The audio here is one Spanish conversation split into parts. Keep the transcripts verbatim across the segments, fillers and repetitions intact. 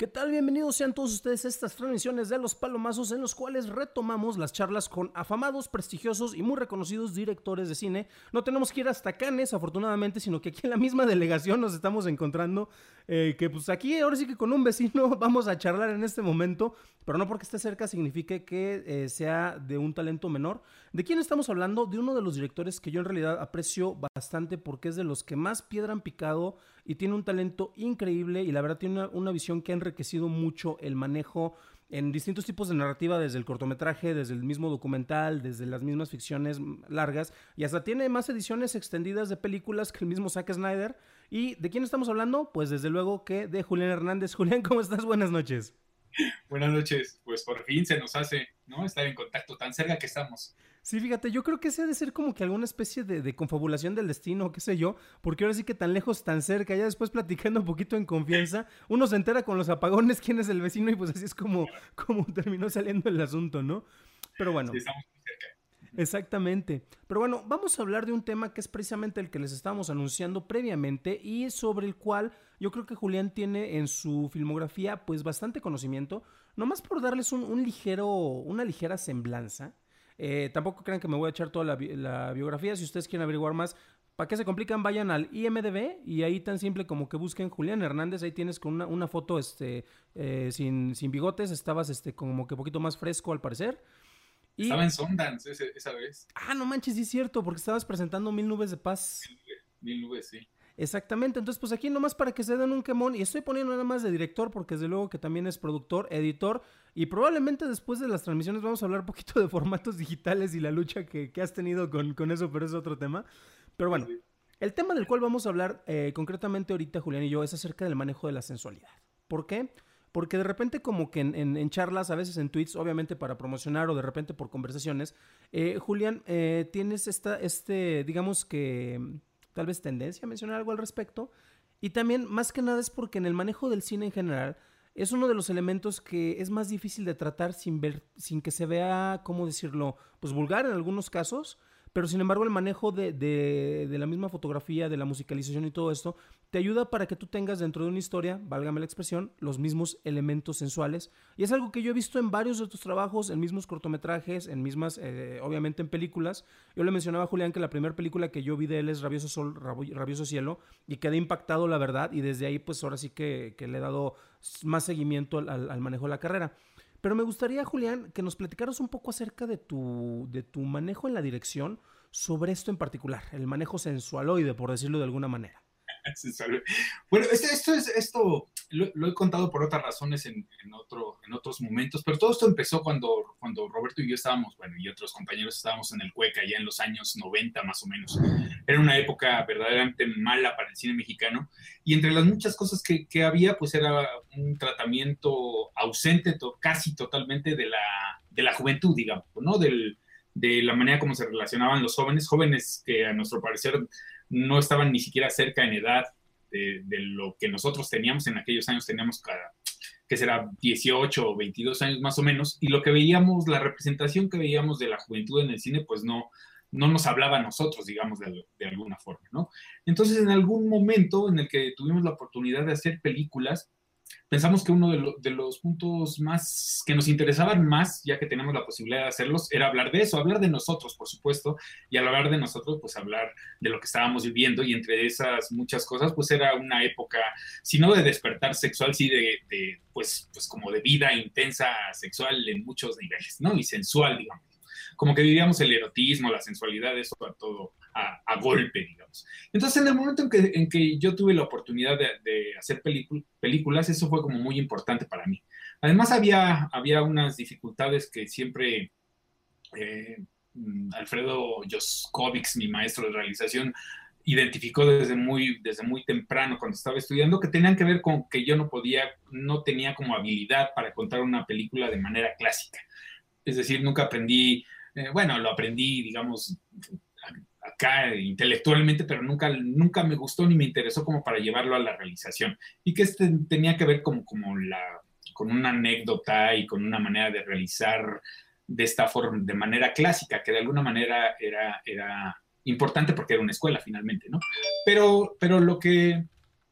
¿Qué tal? Bienvenidos sean todos ustedes a estas transmisiones de Los Palomazos, en los cuales retomamos las charlas con afamados, prestigiosos y muy reconocidos directores de cine. No tenemos que ir hasta Cannes, afortunadamente, sino que aquí en la misma delegación nos estamos encontrando, eh, que pues aquí ahora sí que con un vecino vamos a charlar en este momento, pero no porque esté cerca signifique que eh, sea de un talento menor. ¿De quién estamos hablando? De uno de los directores que yo en realidad aprecio bastante porque es de los que más piedra han picado y tiene un talento increíble y la verdad tiene una, una visión que ha enriquecido mucho el manejo en distintos tipos de narrativa, desde el cortometraje, desde el mismo documental, desde las mismas ficciones largas, y hasta tiene más ediciones extendidas de películas que el mismo Zack Snyder. ¿Y de quién estamos hablando? Pues desde luego que de Julián Hernández. Julián, ¿cómo estás? Buenas noches. Buenas noches, pues por fin se nos hace, ¿no? Estar en contacto tan cerca que estamos. Sí, fíjate, yo creo que ese ha de ser como que alguna especie de, de confabulación del destino, qué sé yo, porque ahora sí que tan lejos, tan cerca, ya después platicando un poquito en confianza, uno se entera con los apagones quién es el vecino y pues así es como, como terminó saliendo el asunto, ¿no? Pero Sí, bueno, estamos muy cerca. exactamente. Pero bueno, vamos a hablar de un tema que es precisamente el que les estábamos anunciando previamente y sobre el cual yo creo que Julián tiene en su filmografía pues bastante conocimiento, nomás por darles un, un ligero, una ligera semblanza. Eh, tampoco crean que me voy a echar toda la, bi- la biografía. Si ustedes quieren averiguar más, ¿para qué se complican? Vayan al I M D B y ahí tan simple como que busquen Julián Hernández. Ahí tienes con una, una foto este, eh, sin, sin bigotes. Estabas este, como que poquito más fresco al parecer. Estaba Y en Sundance ese- esa vez. ah, no manches, sí es cierto, porque estabas presentando Mil Nubes de Paz. Mil nubes, sí. Exactamente, entonces pues aquí nomás para que se den un quemón, y estoy poniendo nada más de director, porque desde luego que también es productor, editor, y probablemente después de las transmisiones vamos a hablar un poquito de formatos digitales y la lucha que, que has tenido con, con eso, pero es otro tema. Pero Sí, bueno, sí. el tema del cual vamos a hablar eh, concretamente ahorita, Julián y yo, es acerca del manejo de la sensualidad. ¿Por qué? Porque de repente como que en, en, en charlas, a veces en tweets, obviamente para promocionar o de repente por conversaciones, eh, Julián, eh, tienes esta, este, digamos que mm, tal vez tendencia a mencionar algo al respecto. Y también, más que nada, es porque en el manejo del cine en general es uno de los elementos que es más difícil de tratar sin ver, sin que se vea, ¿cómo decirlo? Pues vulgar en algunos casos, pero sin embargo el manejo de, de, de la misma fotografía, de la musicalización y todo esto, te ayuda para que tú tengas dentro de una historia, válgame la expresión, los mismos elementos sensuales. Y es algo que yo he visto en varios de tus trabajos, en mismos cortometrajes, en mismas, eh, obviamente en películas. Yo le mencionaba a Julián que la primera película que yo vi de él es Rabioso Sol, Rabioso Cielo, y quedé impactado, la verdad, y desde ahí pues ahora sí que, que le he dado más seguimiento al, al, al manejo de la carrera. Pero me gustaría, Julián, que nos platicaras un poco acerca de tu, de tu manejo en la dirección sobre esto en particular, el manejo sensualoide, por decirlo de alguna manera. Sí, sabe. Bueno, esto, esto, es, esto lo, lo he contado por otras razones en, en, otro, en otros momentos, pero todo esto empezó cuando, cuando Roberto y yo estábamos, bueno, y otros compañeros estábamos en el Cueca ya en los años noventa más o menos. Era una época verdaderamente mala para el cine mexicano y entre las muchas cosas que, que había, pues era un tratamiento ausente to, casi totalmente de la, de la juventud, digamos, ¿no? Del, de la manera como se relacionaban los jóvenes, jóvenes que a nuestro parecer no estaban ni siquiera cerca en edad de, de lo que nosotros teníamos en aquellos años, teníamos cada, que será dieciocho o veintidós años más o menos, y lo que veíamos, la representación que veíamos de la juventud en el cine, pues no, no nos hablaba a nosotros, digamos, de, de alguna forma, ¿no? Entonces, en algún momento en el que tuvimos la oportunidad de hacer películas, pensamos que uno de, lo, de, los puntos más que nos interesaban más, ya que tenemos la posibilidad de hacerlos, era hablar de eso, hablar de nosotros, por supuesto, y al hablar de nosotros, pues hablar de lo que estábamos viviendo, y entre esas muchas cosas, pues era una época, si no de despertar sexual, sí de, de pues, pues como de vida intensa sexual en muchos niveles, ¿no? Y sensual, digamos. Como que vivíamos el erotismo, la sensualidad, eso a todo, a, a golpe, digamos. Entonces, en el momento en que, en que yo tuve la oportunidad de, de hacer películ películas, eso fue como muy importante para mí. Además, había, había unas dificultades que siempre eh, Alfredo Joscovics, mi maestro de realización, identificó desde muy, desde muy temprano cuando estaba estudiando, que tenían que ver con que yo no podía, no tenía como habilidad para contar una película de manera clásica. Es decir, nunca aprendí, eh, bueno, lo aprendí, digamos, acá intelectualmente, pero nunca, nunca me gustó ni me interesó como para llevarlo a la realización. Y que este tenía que ver como, como la, con una anécdota y con una manera de realizar de esta forma, de manera clásica, que de alguna manera era, era importante porque era una escuela finalmente, ¿no? Pero, pero lo que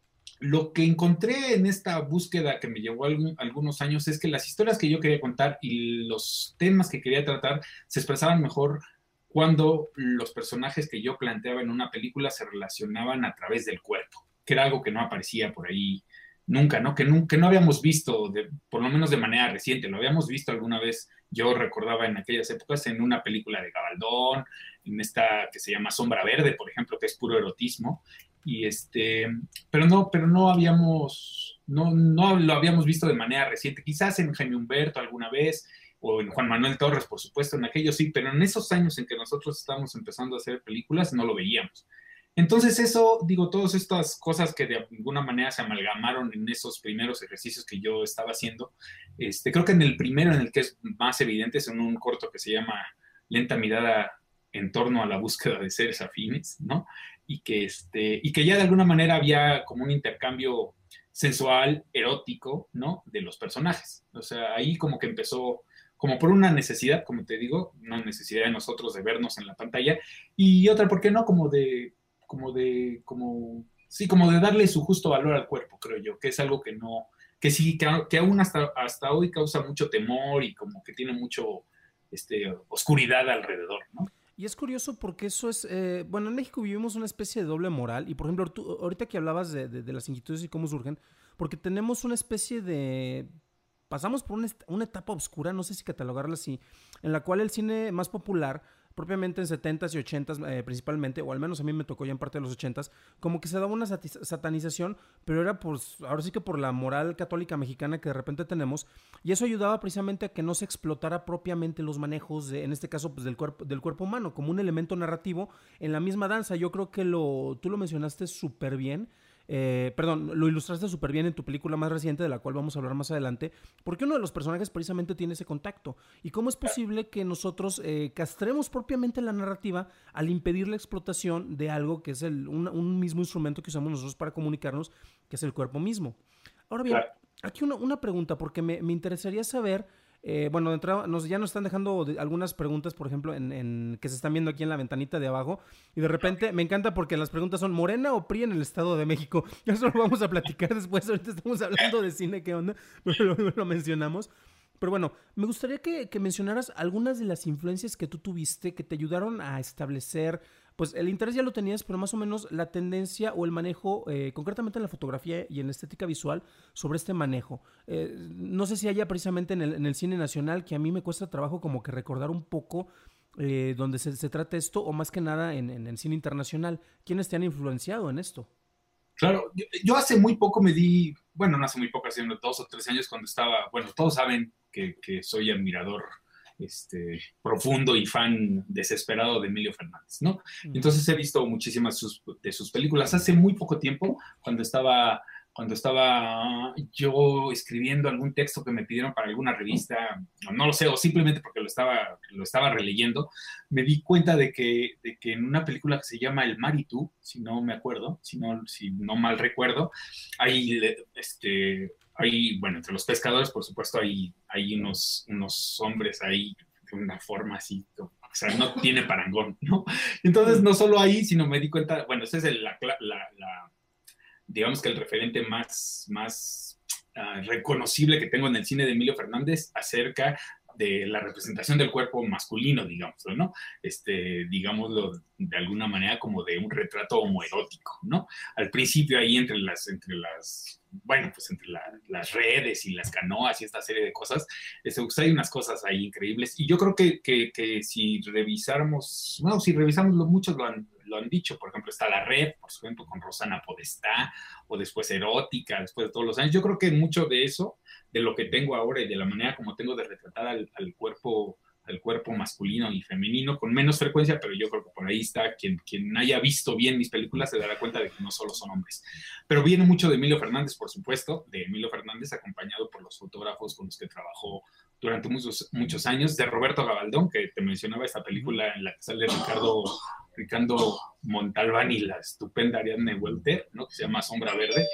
lo que encontré en esta búsqueda que me llevó algún, algunos años es que las historias que yo quería contar y los temas que quería tratar se expresaban mejor cuando los personajes que yo planteaba en una película se relacionaban a través del cuerpo, que era algo que no aparecía por ahí nunca, ¿no? Que, no, que no habíamos visto, de, por lo menos de manera reciente, lo habíamos visto alguna vez, yo recordaba en aquellas épocas, en una película de Gabaldón, en esta que se llama Sombra Verde, por ejemplo, que es puro erotismo, y este, pero no, pero no habíamos, no, no lo habíamos visto de manera reciente, quizás en Jaime Humberto alguna vez, o en Juan Manuel Torres, por supuesto, en aquellos sí, pero en esos años en que nosotros estábamos empezando a hacer películas, no lo veíamos. Entonces eso, digo, todas estas cosas que de alguna manera se amalgamaron en esos primeros ejercicios que yo estaba haciendo, este, creo que en el primero, en el que es más evidente, es en un corto que se llama Lenta Mirada en torno a la búsqueda de seres afines, ¿no? Y que, este, y que ya de alguna manera había como un intercambio sensual, erótico, ¿no? De los personajes. O sea, ahí como que empezó, como por una necesidad, como te digo, una necesidad de nosotros de vernos en la pantalla, y otra, ¿por qué no? Como de, como de, como, sí, como de darle su justo valor al cuerpo, creo yo, que es algo que no, que sí, que, que aún hasta, hasta hoy causa mucho temor y como que tiene mucho, este, oscuridad alrededor, ¿no? Y es curioso porque eso es, eh, bueno, en México vivimos una especie de doble moral y por ejemplo, tú, ahorita que hablabas de, de, de las inquietudes y cómo surgen, porque tenemos una especie de, pasamos por una, una etapa oscura, no sé si catalogarla así, en la cual el cine más popular, propiamente en setentas y ochentas eh, principalmente, o al menos a mí me tocó ya en parte de los ochentas, como que se daba una satanización, pero era por, ahora sí que por la moral católica mexicana que de repente tenemos, y eso ayudaba precisamente a que no se explotara propiamente los manejos, de, en este caso pues, del, cuerpo, del cuerpo humano, como un elemento narrativo en la misma danza. Yo creo que lo, tú lo mencionaste súper bien. Eh, perdón, lo ilustraste súper bien en tu película más reciente, de la cual vamos a hablar más adelante, porque uno de los personajes precisamente tiene ese contacto. ¿Y cómo es posible que nosotros eh, castremos propiamente la narrativa al impedir la explotación de algo que es el, un, un mismo instrumento que usamos nosotros para comunicarnos, que es el cuerpo mismo? Ahora bien, claro. Aquí una, una pregunta, porque me, me interesaría saber... Eh, bueno, de entrada nos, ya nos están dejando de, algunas preguntas, por ejemplo, en, en, que se están viendo aquí en la ventanita de abajo. Y de repente me encanta porque las preguntas son ¿Morena o P R I en el Estado de México? Eso lo vamos a platicar después. Ahorita estamos hablando de cine, ¿qué onda? Pero lo, lo mencionamos. Pero bueno, me gustaría que, que mencionaras algunas de las influencias que tú tuviste que te ayudaron a establecer, pues el interés ya lo tenías, pero más o menos la tendencia o el manejo, eh, concretamente en la fotografía y en la estética visual, sobre este manejo. Eh, no sé si haya precisamente en el, en el cine nacional, que a mí me cuesta trabajo como que recordar un poco eh, donde se, se trata esto, o más que nada en, en el cine internacional. ¿Quiénes te han influenciado en esto? Claro, yo, yo hace muy poco me di, bueno, no hace muy poco, hace unos dos o tres años cuando estaba, bueno, todos saben que, que soy admirador este, profundo y fan desesperado de Emilio Fernández, ¿no? Entonces he visto muchísimas sus, de sus películas. Hace muy poco tiempo, cuando estaba, cuando estaba yo escribiendo algún texto que me pidieron para alguna revista, no lo sé, o simplemente porque lo estaba, lo estaba releyendo, me di cuenta de que, de que en una película que se llama El Mar y tú, si no me acuerdo, si no, si no mal recuerdo, hay este... Hay, bueno, entre los pescadores, por supuesto, hay, hay unos, unos hombres ahí de una forma así, o sea, no tiene parangón, ¿no? Entonces, no solo ahí, sino me di cuenta, bueno, ese es el, la, la, la, digamos que el referente más, más uh, reconocible que tengo en el cine de Emilio Fernández acerca de la representación del cuerpo masculino, digámoslo, ¿no? Este, digámoslo de alguna manera como de un retrato homoerótico, ¿no? Al principio ahí entre las, entre las bueno, pues entre la, las redes y las canoas y esta serie de cosas, este, pues hay unas cosas ahí increíbles. Y yo creo que, que, que si revisáramos, bueno, si revisamos, lo, muchos lo han, lo han dicho, por ejemplo, está La Red, por ejemplo, con Rosana Podestá, o después Erótica, después de todos los años. Yo creo que mucho de eso, de lo que tengo ahora y de la manera como tengo de retratar al, al cuerpo al cuerpo masculino y femenino con menos frecuencia, pero yo creo que por ahí está, quien, quien haya visto bien mis películas se dará cuenta de que no solo son hombres. Pero viene mucho de Emilio Fernández, por supuesto, de Emilio Fernández, acompañado por los fotógrafos con los que trabajó durante muchos, muchos años, de Roberto Gabaldón, que te mencionaba esta película en la que sale Ricardo, Ricardo Montalbán y la estupenda Ariadne Welter, ¿no? Que se llama Sombra Verde.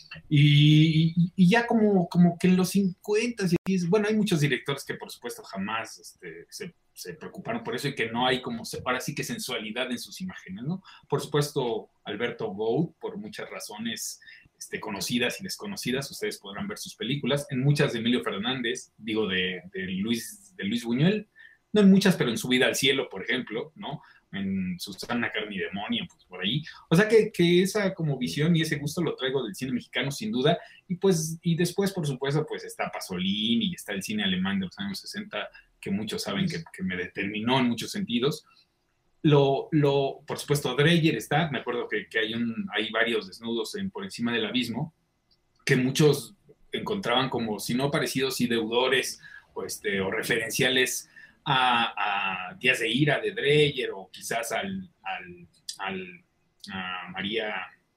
Y, y ya como, como que en los cincuenta, bueno, hay muchos directores que por supuesto jamás este, se, se preocuparon por eso y que no hay como, ahora sí que sensualidad en sus imágenes, ¿no? Por supuesto, Alberto Gould, por muchas razones, este, conocidas y desconocidas, ustedes podrán ver sus películas, en muchas de Emilio Fernández, digo, de, de, Luis, de Luis Buñuel, no en muchas, pero en Su vida al cielo, por ejemplo, ¿no? En Susana, carne y demonio, pues por ahí. O sea que, que esa como visión y ese gusto lo traigo del cine mexicano, sin duda, y pues, y después, por supuesto, pues está Pasolini y está el cine alemán de los años sesenta, que muchos saben que, que me determinó en muchos sentidos. Lo, lo, por supuesto, Dreyer está, me acuerdo que, que hay, un, hay varios desnudos en Por encima del abismo, que muchos encontraban como, si no parecidos, y deudores o, este, o referenciales a, a Días de ira de Dreyer, o quizás al, al, al a María,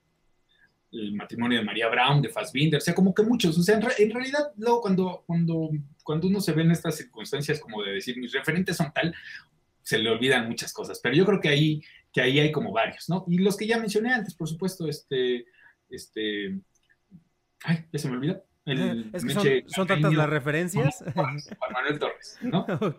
el matrimonio de María Brown de Fassbinder, o sea, como que muchos, o sea, en, re, en realidad luego cuando, cuando, cuando uno se ve en estas circunstancias como de decir mis referentes son tal, se le olvidan muchas cosas, pero yo creo que ahí, que ahí hay como varios, ¿no? Y los que ya mencioné antes, por supuesto, este, este, ay, ya se me olvidó. El es que son, son tantas las referencias. Juan, Juan Manuel Torres, ¿no? Ok.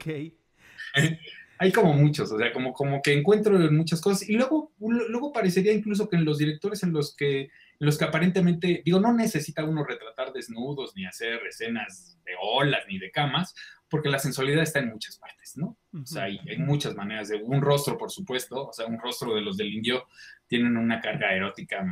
Sí. Hay como muchos, o sea, como, como que encuentro muchas cosas. Y luego, luego parecería incluso que en los directores en los que, en los que aparentemente, digo, no necesita uno retratar desnudos, ni hacer escenas de olas, ni de camas, porque la sensualidad está en muchas partes, ¿no? Uh-huh. O sea, hay, hay muchas maneras de... Un rostro, por supuesto, o sea, un rostro de los del Indio tienen una carga erótica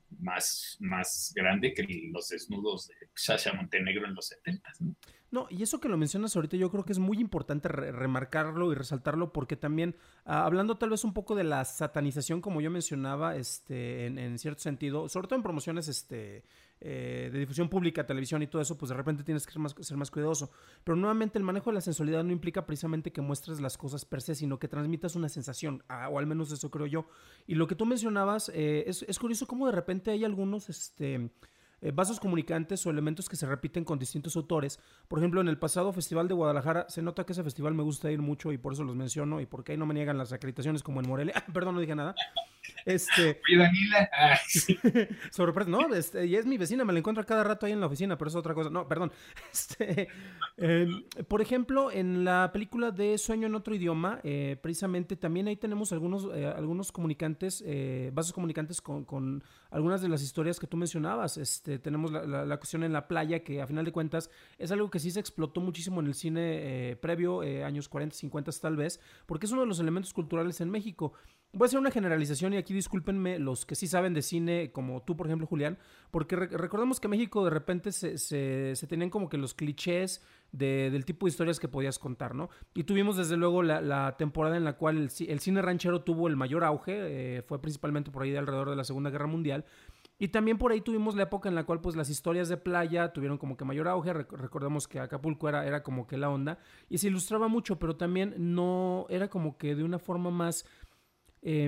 más, más grande que los desnudos de Sasha Montenegro en los setentas, ¿no? No, y eso que lo mencionas ahorita yo creo que es muy importante re- remarcarlo y resaltarlo porque también, uh, hablando tal vez un poco de la satanización, como yo mencionaba, este, en, en cierto sentido, sobre todo en promociones este, eh, de difusión pública, televisión y todo eso, pues de repente tienes que ser más, ser más cuidadoso. Pero nuevamente el manejo de la sensualidad no implica precisamente que muestres las cosas per se, sino que transmitas una sensación, uh, o al menos eso creo yo. Y lo que tú mencionabas, eh, es, es curioso cómo de repente hay algunos... este Eh, vasos comunicantes o elementos que se repiten con distintos autores. Por ejemplo, en el pasado Festival de Guadalajara, se nota que ese festival me gusta ir mucho y por eso los menciono y porque ahí no me niegan las acreditaciones como en Morelia. Ah, perdón, no dije nada. Este, Oye, Daniela. Ah, sí. Sorpresa, no, este, y es mi vecina, me la encuentro cada rato ahí en la oficina, pero es otra cosa. No, perdón. Este, eh, por ejemplo, en la película de Sueño en otro idioma, eh, precisamente también ahí tenemos algunos, eh, algunos comunicantes, eh, vasos comunicantes con, con algunas de las historias que tú mencionabas. Este, tenemos la, la, la cuestión en la playa, que a final de cuentas es algo que sí se explotó muchísimo en el cine eh, previo, eh, años cuarenta, cincuenta tal vez, porque es uno de los elementos culturales en México. Voy a hacer una generalización y aquí discúlpenme los que sí saben de cine, como tú, por ejemplo, Julián, porque re- recordemos que México de repente se, se, se tenían como que los clichés de, del tipo de historias que podías contar, ¿no? Y tuvimos desde luego la, la temporada en la cual el, el cine ranchero tuvo el mayor auge, eh, fue principalmente por ahí de alrededor de la Segunda Guerra Mundial. Y también por ahí tuvimos la época en la cual pues las historias de playa tuvieron como que mayor auge. Rec- recordemos que Acapulco era, era como que la onda y se ilustraba mucho, pero también no era como que de una forma más... Eh,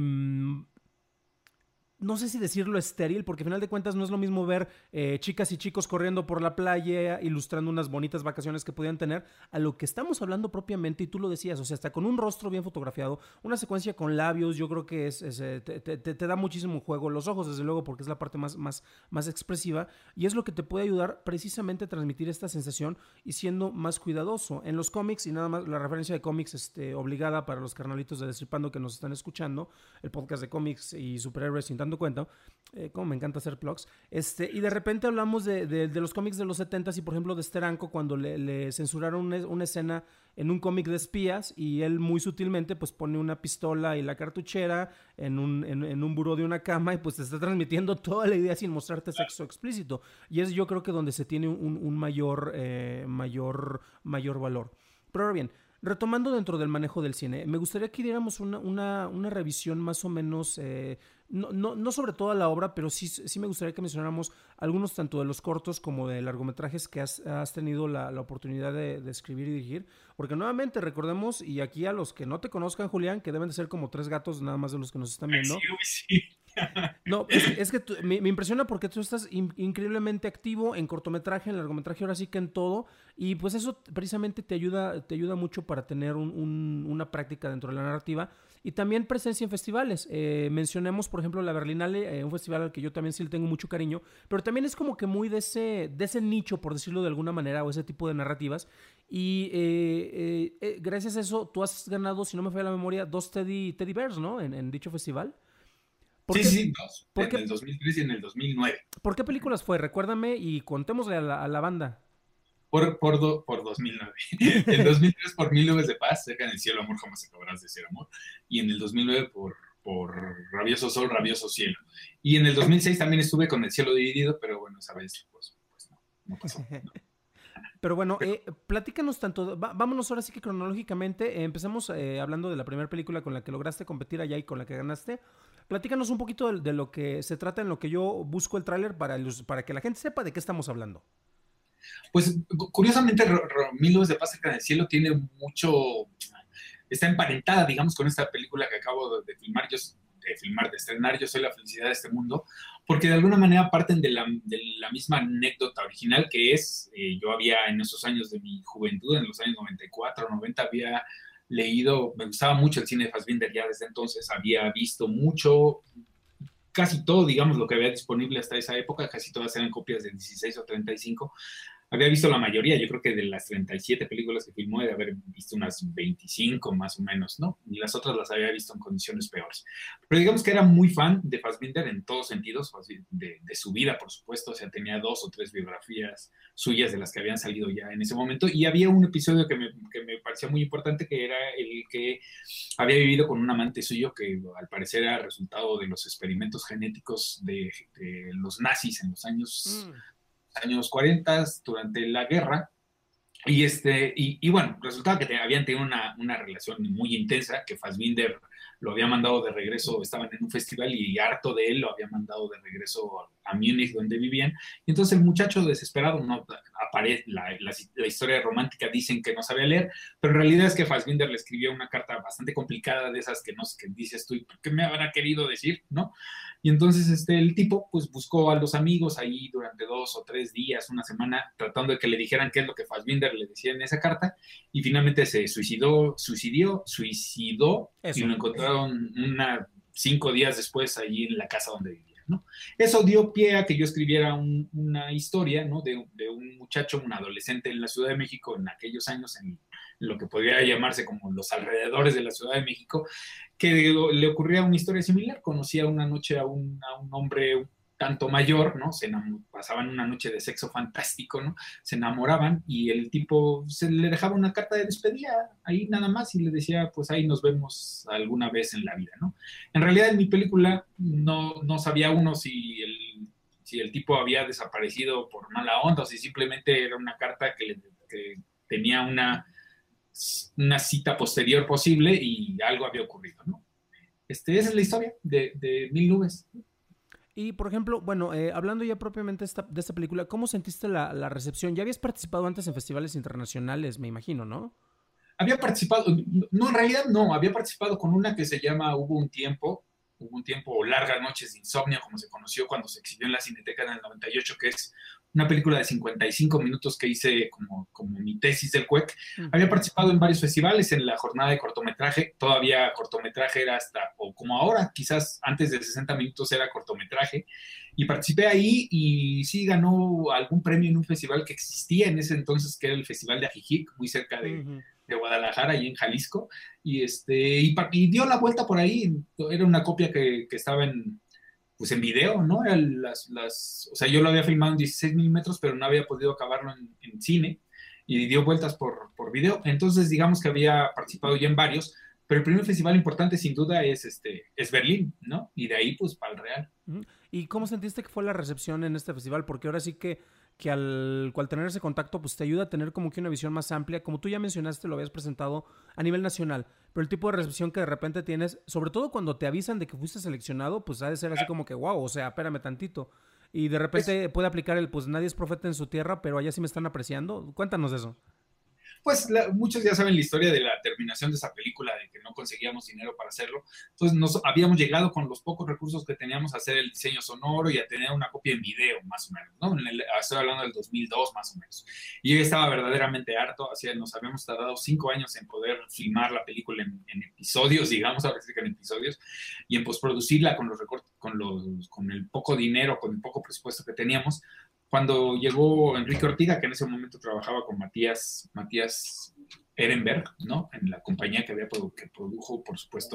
no sé si decirlo estéril, porque al final de cuentas no es lo mismo ver eh, chicas y chicos corriendo por la playa, ilustrando unas bonitas vacaciones que podían tener, a lo que estamos hablando propiamente, y tú lo decías, o sea, hasta con un rostro bien fotografiado, una secuencia con labios, yo creo que es, es te, te, te da muchísimo juego, los ojos desde luego, porque es la parte más, más, más expresiva, y es lo que te puede ayudar precisamente a transmitir esta sensación y siendo más cuidadoso. En los cómics, y nada más la referencia de cómics este, obligada para los carnalitos de Destripando que nos están escuchando, el podcast de cómics y superhéroes sin dando cuenta, eh, como me encanta hacer plugs, este, y de repente hablamos de, de, de los cómics de los setentas y por ejemplo de Steranko cuando le, le censuraron una, una escena en un cómic de espías y él muy sutilmente pues pone una pistola y la cartuchera en un, en, en un buró de una cama y pues te está transmitiendo toda la idea sin mostrarte sexo explícito, y es yo creo que donde se tiene un, un mayor, eh, mayor, mayor valor. Pero ahora bien, retomando dentro del manejo del cine, me gustaría que diéramos una, una, una revisión más o menos, eh, no, no, no sobre toda la obra, pero sí, sí me gustaría que mencionáramos algunos tanto de los cortos como de largometrajes que has, has tenido la, la oportunidad de, de escribir y dirigir, porque nuevamente recordemos, y aquí a los que no te conozcan, Julián, que deben de ser como tres gatos nada más de los que nos están viendo. Sí, sí. No, es que, es que tú, me, me impresiona porque tú estás in, increíblemente activo en cortometraje, en largometraje, ahora sí que en todo, y pues eso precisamente te ayuda, te ayuda mucho para tener un, un, una práctica dentro de la narrativa y también presencia en festivales. Eh, mencionemos, por ejemplo, la Berlinale, eh, un festival al que yo también sí le tengo mucho cariño, pero también es como que muy de ese, de ese nicho, por decirlo de alguna manera, o ese tipo de narrativas, y eh, eh, eh, gracias a eso tú has ganado, si no me falla la memoria, dos Teddy, Teddy Bears, ¿no? En, en dicho festival. ¿Por Sí, qué, sí, dos, por en qué, el dos mil tres y en el dos mil nueve. por qué películas fue? Recuérdame y contémosle a la, a la banda. Por, por, do, por dos mil nueve. El dos mil tres por Mil Nubes de Paz, cerca en el cielo, amor, jamás acabarás de ser amor. Y en el dos mil nueve por, por Rabioso Sol, Rabioso Cielo. Y en el dos mil seis también estuve con El Cielo Dividido, pero bueno, esa vez pues, pues no, no pasó. No. Pero bueno, eh, platícanos tanto, va, vámonos ahora sí que cronológicamente, eh, empezamos eh, hablando de la primera película con la que lograste competir allá y con la que ganaste. Platícanos un poquito de, de lo que se trata, en lo que yo busco el tráiler para, para que la gente sepa de qué estamos hablando. Pues curiosamente, Mil Nubes de Paz cerca del cielo tiene mucho, está emparentada, digamos, con esta película que acabo de, de filmar, yo, de filmar, de estrenar, Yo soy la felicidad de este mundo, porque de alguna manera parten de la, de la misma anécdota original que es, eh, yo había en esos años de mi juventud, en los años noventa y cuatro, noventa, había leído, me gustaba mucho el cine de Fassbinder ya desde entonces, había visto mucho, casi todo, digamos, lo que había disponible hasta esa época, casi todas eran copias de dieciséis o treinta y cinco. Había visto la mayoría, yo creo que de las treinta y siete películas que filmó, de haber visto unas veinticinco más o menos, ¿no? Y las otras las había visto en condiciones peores. Pero digamos que era muy fan de Fassbinder en todos sentidos, de, de su vida, por supuesto, o sea, tenía dos o tres biografías suyas de las que habían salido ya en ese momento, y había un episodio que me, que me parecía muy importante, que era el que había vivido con un amante suyo que al parecer era resultado de los experimentos genéticos de, de los nazis en los años... Mm. años cuarenta, durante la guerra, y, este, y, y bueno, resultaba que te, habían tenido una, una relación muy intensa, que Fassbinder lo había mandado de regreso, estaban en un festival y harto de él lo había mandado de regreso a, a Múnich, donde vivían, y entonces el muchacho desesperado, no aparece, la, la, la historia romántica dicen que no sabía leer, pero en realidad es que Fassbinder le escribió una carta bastante complicada, de esas que, no, que dices tú, ¿qué me habrá querido decir? ¿No? Y entonces este, el tipo pues buscó a los amigos ahí durante dos o tres días, una semana, tratando de que le dijeran qué es lo que Fassbinder le decía en esa carta, y finalmente se suicidó, suicidió, suicidó, Eso. Y lo encontraron una, cinco días después ahí en la casa donde vivía, ¿no? Eso dio pie a que yo escribiera un, una historia, ¿no? De, de un muchacho, un adolescente en la Ciudad de México en aquellos años, en lo que podría llamarse como los alrededores de la Ciudad de México, que le ocurría una historia similar. Conocía una noche a un, a un hombre un tanto mayor, ¿no? Se pasaban una noche de sexo fantástico, ¿no? Se enamoraban y el tipo se le dejaba una carta de despedida ahí nada más y le decía, pues ahí nos vemos alguna vez en la vida, ¿no? En realidad en mi película no, no sabía uno si el, si el tipo había desaparecido por mala onda o si simplemente era una carta que, le, que tenía una una cita posterior posible y algo había ocurrido, ¿no? Este, esa es la historia de, de Mil Nubes. Y, por ejemplo, bueno, eh, hablando ya propiamente esta, de esta película, ¿cómo sentiste la, la recepción? Ya habías participado antes en festivales internacionales, me imagino, ¿no? Había participado, no, en realidad no, había participado con una que se llama Hubo un tiempo, Hubo un tiempo, o Largas noches de insomnio, como se conoció cuando se exhibió en la Cineteca en el noventa y ocho, que es una película de cincuenta y cinco minutos que hice como, como mi tesis del C U E C. Uh-huh. Había participado en varios festivales, en la jornada de cortometraje, todavía cortometraje era hasta, o como ahora, quizás antes de sesenta minutos era cortometraje, y participé ahí y sí ganó algún premio en un festival que existía en ese entonces, que era el Festival de Ajijic, muy cerca de... Uh-huh. de Guadalajara, ahí en Jalisco, y, este, y, y dio la vuelta por ahí, era una copia que, que estaba en, pues en video, ¿no? Las, las, o sea, yo lo había filmado en dieciséis milímetros, pero no había podido acabarlo en, en cine, y dio vueltas por, por video, entonces digamos que había participado ya en varios, pero el primer festival importante sin duda es, este, es Berlín, ¿no? Y de ahí pues para el Real. ¿Y cómo sentiste que fue la recepción en este festival? Porque ahora sí que que al, al tener ese contacto pues te ayuda a tener como que una visión más amplia, como tú ya mencionaste, lo habías presentado a nivel nacional, pero el tipo de recepción que de repente tienes, sobre todo cuando te avisan de que fuiste seleccionado, pues ha de ser así como que wow, o sea, espérame tantito, y de repente es, puede aplicar el pues nadie es profeta en su tierra, pero allá sí me están apreciando. Cuéntanos de eso. Pues la, muchos ya saben la historia de la terminación de esa película, de que no conseguíamos dinero para hacerlo. Entonces nos habíamos llegado con los pocos recursos que teníamos a hacer el diseño sonoro y a tener una copia en video, más o menos, ¿no? En el, estoy hablando del dos mil dos, más o menos. Y yo estaba verdaderamente harto, así nos habíamos tardado cinco años en poder filmar la película en, en episodios, digamos, ahora sí que en episodios, y en postproducirla con los recortes, con, los, con el poco dinero, con el poco presupuesto que teníamos. Cuando llegó Enrique Ortiga, que en ese momento trabajaba con Matías, Matías Ehrenberg, ¿no? En la compañía que había que produjo, por supuesto,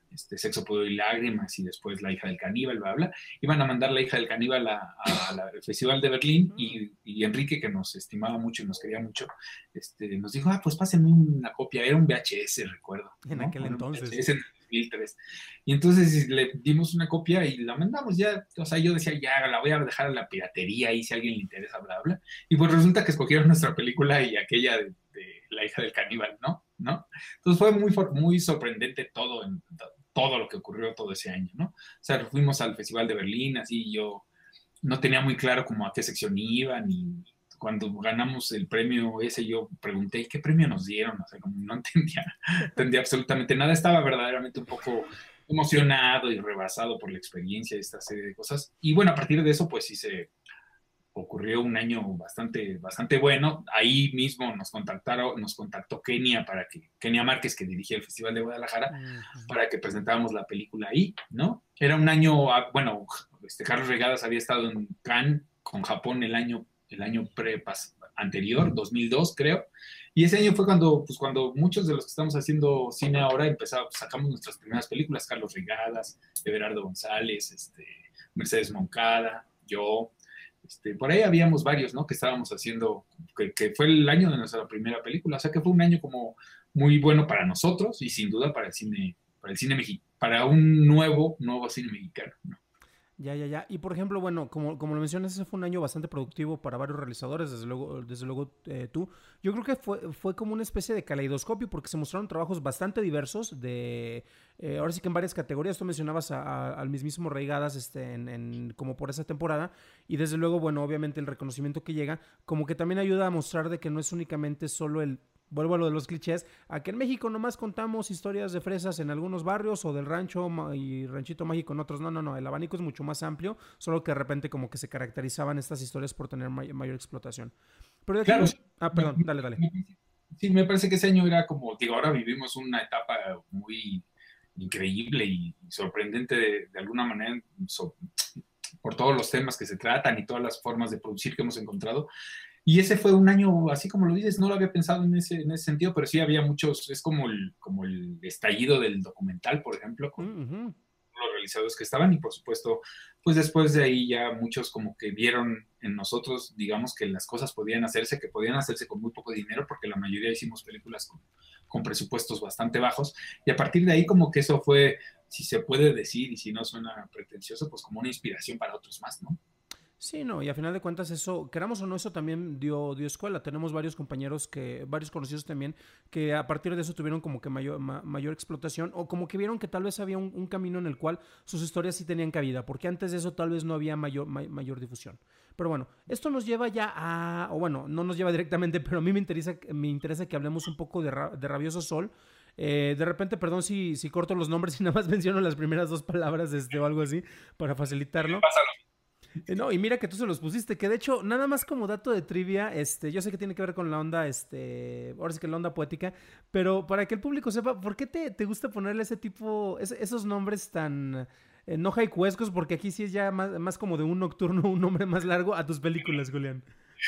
este, Sexo, Pudor y Lágrimas y después La hija del caníbal, bla, bla. Iban a mandar La hija del caníbal a, a, a la, al Festival de Berlín y, y Enrique, que nos estimaba mucho y nos quería mucho, este, nos dijo, ah, pues pásenme una copia. Era un V H S, recuerdo. En ¿no? aquel Era entonces. V H S en dos mil tres. Y entonces le dimos una copia y la mandamos ya. O sea, yo decía, ya, la voy a dejar a la piratería y si a alguien le interesa, bla, bla. Y pues resulta que escogieron nuestra película y aquella de, de La hija del caníbal, ¿no? ¿no? Entonces fue muy, muy sorprendente todo, en, todo lo que ocurrió todo ese año, ¿no? O sea, fuimos al Festival de Berlín, así yo no tenía muy claro como a qué sección iba, ni cuando ganamos el premio ese yo pregunté, ¿qué premio nos dieron? O sea, como no entendía, entendía absolutamente nada, estaba verdaderamente un poco emocionado y rebasado por la experiencia de esta serie de cosas. Y bueno, a partir de eso, pues sí se ocurrió un año bastante, bastante bueno. Ahí mismo nos contactaron, nos contactó Kenia para que, Kenia Márquez, que dirigía el Festival de Guadalajara, uh-huh. para que presentáramos la película ahí, ¿no? Era un año, bueno, este, Carlos Regadas había estado en Cannes con Japón el año, el año pre anterior, dos mil dos, creo. Y ese año fue cuando, pues, cuando muchos de los que estamos haciendo cine ahora empezamos, sacamos nuestras primeras películas, Carlos Regadas, Everardo González, este, Mercedes Moncada, yo. Este, por ahí habíamos varios, ¿no? Que estábamos haciendo, que, que fue el año de nuestra primera película, o sea que fue un año como muy bueno para nosotros y sin duda para el cine, para el cine mexicano, para un nuevo, nuevo cine mexicano, ¿no? Ya, ya, ya. Y por ejemplo, bueno, como, como lo mencionas, ese fue un año bastante productivo para varios realizadores, desde luego, desde luego eh, tú. Yo creo que fue, fue como una especie de caleidoscopio porque se mostraron trabajos bastante diversos, de eh, ahora sí que en varias categorías. Tú mencionabas a, a, al mismísimo Reigadas este, en, en, como por esa temporada, y desde luego, bueno, obviamente el reconocimiento que llega, como que también ayuda a mostrar de que no es únicamente solo el... Vuelvo a lo de los clichés, a que en México nomás contamos historias de fresas en algunos barrios o del rancho y ranchito mágico en otros. No, no, no, el abanico es mucho más amplio, solo que de repente como que se caracterizaban estas historias por tener may- mayor explotación. Pero de aquí claro. no... Ah, perdón, dale, dale. Sí, me parece que ese año era como, digo, ahora vivimos una etapa muy increíble y sorprendente de, de alguna manera so, por todos los temas que se tratan y todas las formas de producir que hemos encontrado. Y ese fue un año, así como lo dices, no lo había pensado en ese, en ese sentido, pero sí había muchos, es como el, como el estallido del documental, por ejemplo, con uh-huh. los realizadores que estaban y por supuesto, pues después de ahí ya muchos como que vieron en nosotros, digamos, que las cosas podían hacerse, que podían hacerse con muy poco dinero, porque la mayoría hicimos películas con, con presupuestos bastante bajos, y a partir de ahí como que eso fue, si se puede decir, y si no suena pretencioso, pues como una inspiración para otros más, ¿no? Sí, no, y a final de cuentas eso, queramos o no, eso también dio, dio escuela. Tenemos varios compañeros, que varios conocidos también, que a partir de eso tuvieron como que mayor, ma, mayor explotación, o como que vieron que tal vez había un, un camino en el cual sus historias sí tenían cabida, porque antes de eso tal vez no había mayor, ma, mayor difusión. Pero bueno, esto nos lleva ya a, o bueno, no nos lleva directamente, pero a mí me interesa, me interesa que hablemos un poco de, de Rabioso Sol. Eh, de repente, perdón si, si corto los nombres y nada más menciono las primeras dos palabras este, o algo así, para facilitarlo. Pásalo. No, y mira que tú se los pusiste, que de hecho, nada más como dato de trivia, este, yo sé que tiene que ver con la onda, este, ahora sí que la onda poética, pero para que el público sepa, ¿por qué te, te gusta ponerle ese tipo, ese, esos nombres tan, eh, no haicuescos? Porque aquí sí es ya más, más como de un nocturno, un nombre más largo a tus películas, Julián.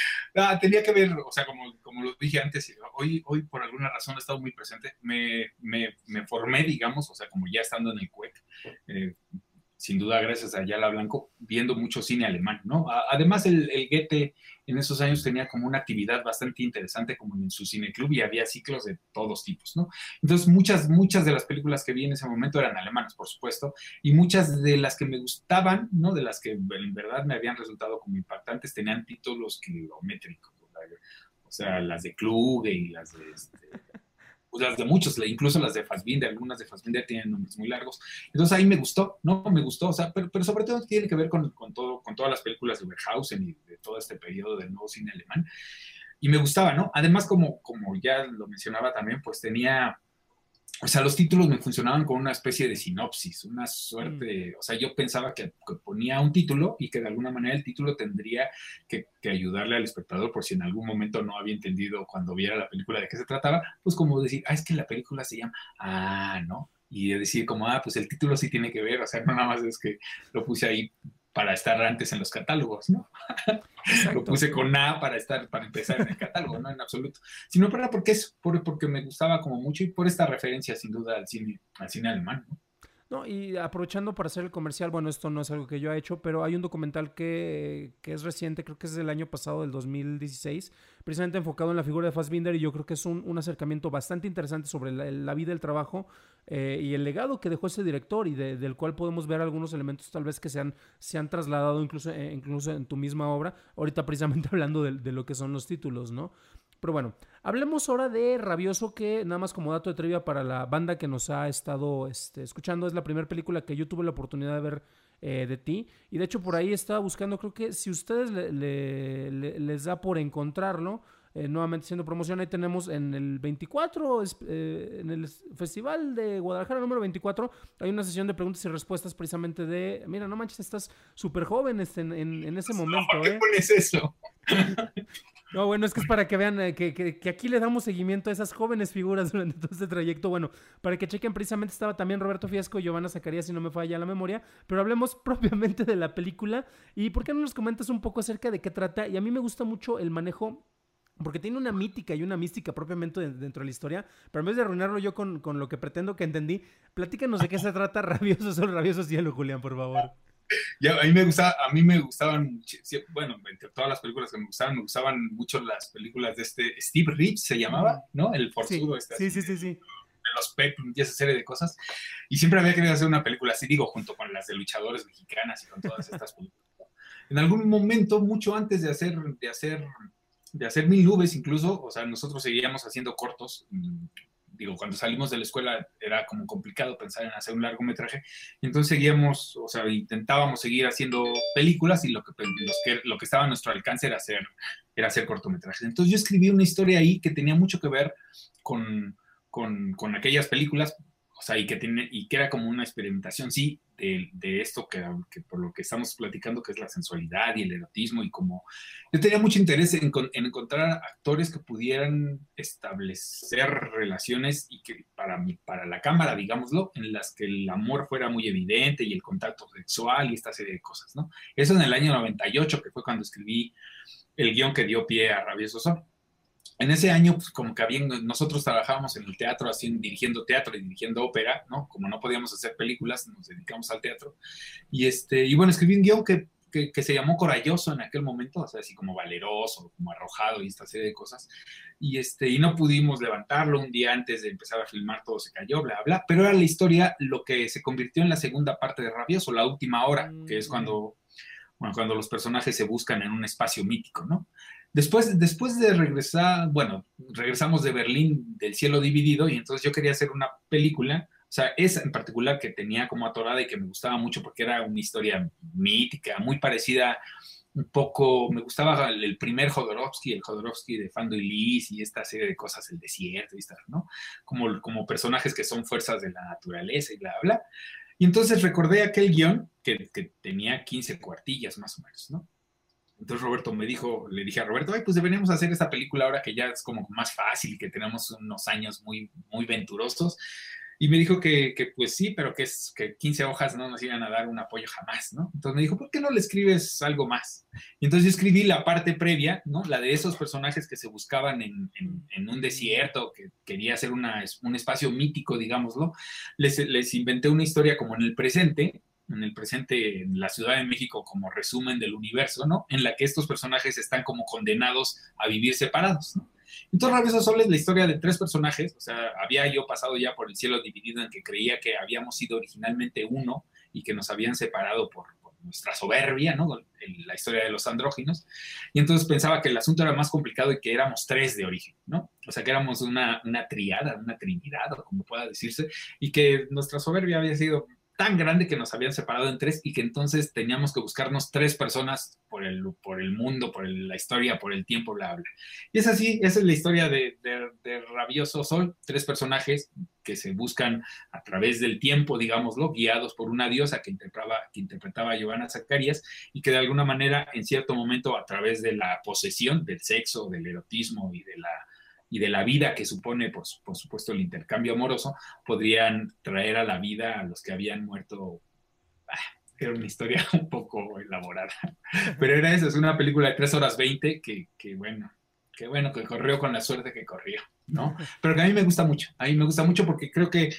Ah, tenía que ver, o sea, como, como lo dije antes, hoy, hoy por alguna razón he estado muy presente, me, me, me formé, digamos, o sea, como ya estando en el C U E C, eh, sin duda gracias a Ayala Blanco, viendo mucho cine alemán, ¿no? Además, el, el Goethe en esos años tenía como una actividad bastante interesante como en su cineclub y había ciclos de todos tipos, ¿no? Entonces, muchas, muchas de las películas que vi en ese momento eran alemanas, por supuesto, y muchas de las que me gustaban, ¿no? De las que en verdad me habían resultado como impactantes, tenían títulos kilométricos, o sea, las de Kluge y las de... Este, pues las de muchos, incluso las de Fassbinder, algunas de Fassbinder tienen nombres muy largos. Entonces ahí me gustó, ¿no? Me gustó, o sea, pero, pero sobre todo tiene que ver con, con, todo, con todas las películas de Verhausen y de todo este periodo del nuevo cine alemán. Y me gustaba, ¿no? Además, como, como ya lo mencionaba también, pues tenía... O sea, los títulos me funcionaban con una especie de sinopsis, una suerte, mm. o sea, yo pensaba que, que ponía un título y que de alguna manera el título tendría que, que ayudarle al espectador por si en algún momento no había entendido cuando viera la película de qué se trataba, pues como decir, ah, es que la película se llama, ah, ¿no? Y decir como, ah, pues el título sí tiene que ver, o sea, no nada más es que lo puse ahí para estar antes en los catálogos, ¿no? Lo puse con A para estar, para empezar en el catálogo, no en absoluto. Sino para porque eso, por, porque me gustaba como mucho y por esta referencia sin duda al cine, al cine alemán, ¿no? No, y aprovechando para hacer el comercial, bueno, esto no es algo que yo he hecho, pero hay un documental que, que es reciente, creo que es del año pasado, del dos mil dieciséis, precisamente enfocado en la figura de Fassbinder, y yo creo que es un, un acercamiento bastante interesante sobre la, la vida, el trabajo eh, y el legado que dejó ese director, y de, del cual podemos ver algunos elementos tal vez que se han, se han trasladado incluso, eh, incluso en tu misma obra, ahorita precisamente hablando de, de lo que son los títulos, ¿no? Pero bueno, hablemos ahora de Rabioso, que nada más como dato de trivia para la banda que nos ha estado este, escuchando, es la primera película que yo tuve la oportunidad de ver eh, de ti. Y de hecho por ahí estaba buscando, creo que si ustedes le, le, le, les da por encontrarlo, eh, nuevamente haciendo promoción, ahí tenemos en el veinticuatro, eh, en el Festival de Guadalajara número veinticuatro, hay una sesión de preguntas y respuestas precisamente de, mira, no manches, estás súper joven este, en, en, en ese momento. ¿Por qué eh? pones eso? No, bueno, es que es para que vean eh, que, que, que aquí le damos seguimiento a esas jóvenes figuras durante todo este trayecto. Bueno, para que chequen, precisamente estaba también Roberto Fiesco y Giovanna Zacarías, si no me falla la memoria. Pero hablemos propiamente de la película. ¿Y por qué no nos comentas un poco acerca de qué trata? Y a mí me gusta mucho el manejo, porque tiene una mítica y una mística propiamente dentro de la historia. Pero en vez de arruinarlo yo con, con lo que pretendo que entendí, platícanos de qué se trata Rabioso Sol, Rabioso Cielo, Julián, por favor. Ya, a mí me gustaba, a mí me gustaban, bueno, entre todas las películas que me gustaban, me gustaban mucho las películas de este Steve Reeves, se llamaba, ¿no? El forzudo sí, este. Sí, sí, de, sí, sí. De los Pep y esa serie de cosas. Y siempre había querido hacer una película así, digo, junto con las de luchadores mexicanas y con todas estas películas. En algún momento, mucho antes de hacer, de hacer, de hacer Mil Nubes incluso, o sea, nosotros seguíamos haciendo cortos. Digo, cuando salimos de la escuela era como complicado pensar en hacer un largometraje, y entonces seguíamos, o sea, intentábamos seguir haciendo películas, y lo que, los que, lo que estaba a nuestro alcance era hacer, era hacer cortometrajes. Entonces yo escribí una historia ahí que tenía mucho que ver con, con, con aquellas películas, o sea, y que, tiene, y que era como una experimentación, sí, de, de esto que, que por lo que estamos platicando, que es la sensualidad y el erotismo, y como yo tenía mucho interés en, en encontrar actores que pudieran establecer relaciones y que para, mi, para la cámara, digámoslo, en las que el amor fuera muy evidente y el contacto sexual y esta serie de cosas, ¿no? Eso en el año noventa y ocho, que fue cuando escribí el guión que dio pie a Rabioso Sol. En ese año, pues como que había, nosotros trabajábamos en el teatro, así, dirigiendo teatro y dirigiendo ópera, ¿no? Como no podíamos hacer películas, nos dedicamos al teatro. Y, este, y bueno, escribí un guión que, que, que se llamó Corayoso en aquel momento, o sea, así como valeroso, como arrojado y esta serie de cosas. Y, este, y no pudimos levantarlo un día antes de empezar a filmar, todo se cayó, bla, bla. Pero era la historia lo que se convirtió en la segunda parte de Rabioso, la última hora, que es cuando, bueno, cuando los personajes se buscan en un espacio mítico, ¿no? Después, después de regresar, bueno, regresamos de Berlín, del cielo dividido, y entonces yo quería hacer una película, o sea, esa en particular que tenía como atorada y que me gustaba mucho porque era una historia mítica, muy parecida, un poco, me gustaba el primer Jodorowsky, el Jodorowsky de Fando y Lis y esta serie de cosas, el desierto y estas, ¿no? Como, como personajes que son fuerzas de la naturaleza y bla, bla. Y entonces recordé aquel guión que, que tenía quince cuartillas más o menos, ¿no? Entonces Roberto me dijo, le dije a Roberto, ay, pues deberíamos hacer esta película ahora que ya es como más fácil, que tenemos unos años muy, muy venturosos. Y me dijo que, que pues sí, pero que, es, que quince hojas no nos iban a dar un apoyo jamás, ¿no? Entonces me dijo, ¿por qué no le escribes algo más? Y entonces yo escribí la parte previa, ¿no? La de esos personajes que se buscaban en, en, en un desierto, que quería hacer una, un espacio mítico, digámoslo. Les, les inventé una historia como en el presente, en el presente en la Ciudad de México como resumen del universo, ¿no? En la que estos personajes están como condenados a vivir separados, ¿no? Entonces Rabioso Sol es la historia de tres personajes, o sea, había yo pasado ya por el cielo dividido en que creía que habíamos sido originalmente uno y que nos habían separado por, por nuestra soberbia, ¿no? En la historia de los andróginos, y entonces pensaba que el asunto era más complicado y que éramos tres de origen, ¿no? O sea, que éramos una, una triada, una trinidad, o como pueda decirse, y que nuestra soberbia había sido tan grande que nos habían separado en tres y que entonces teníamos que buscarnos tres personas por el, por el mundo, por el, la historia, por el tiempo, bla, bla. Y es así, esa es la historia de, de, de Rabioso Sol, tres personajes que se buscan a través del tiempo, digámoslo, guiados por una diosa que interpretaba, que interpretaba a Giovanna Zacarías y que de alguna manera, en cierto momento, a través de la posesión, del sexo, del erotismo y de la y de la vida que supone, por, por supuesto, el intercambio amoroso, podrían traer a la vida a los que habían muerto. Ah, era una historia un poco elaborada. Pero era eso, es una película de tres horas veinte que, que bueno, que bueno, que corrió con la suerte que corrió, ¿no? Pero que a mí me gusta mucho, a mí me gusta mucho porque creo que,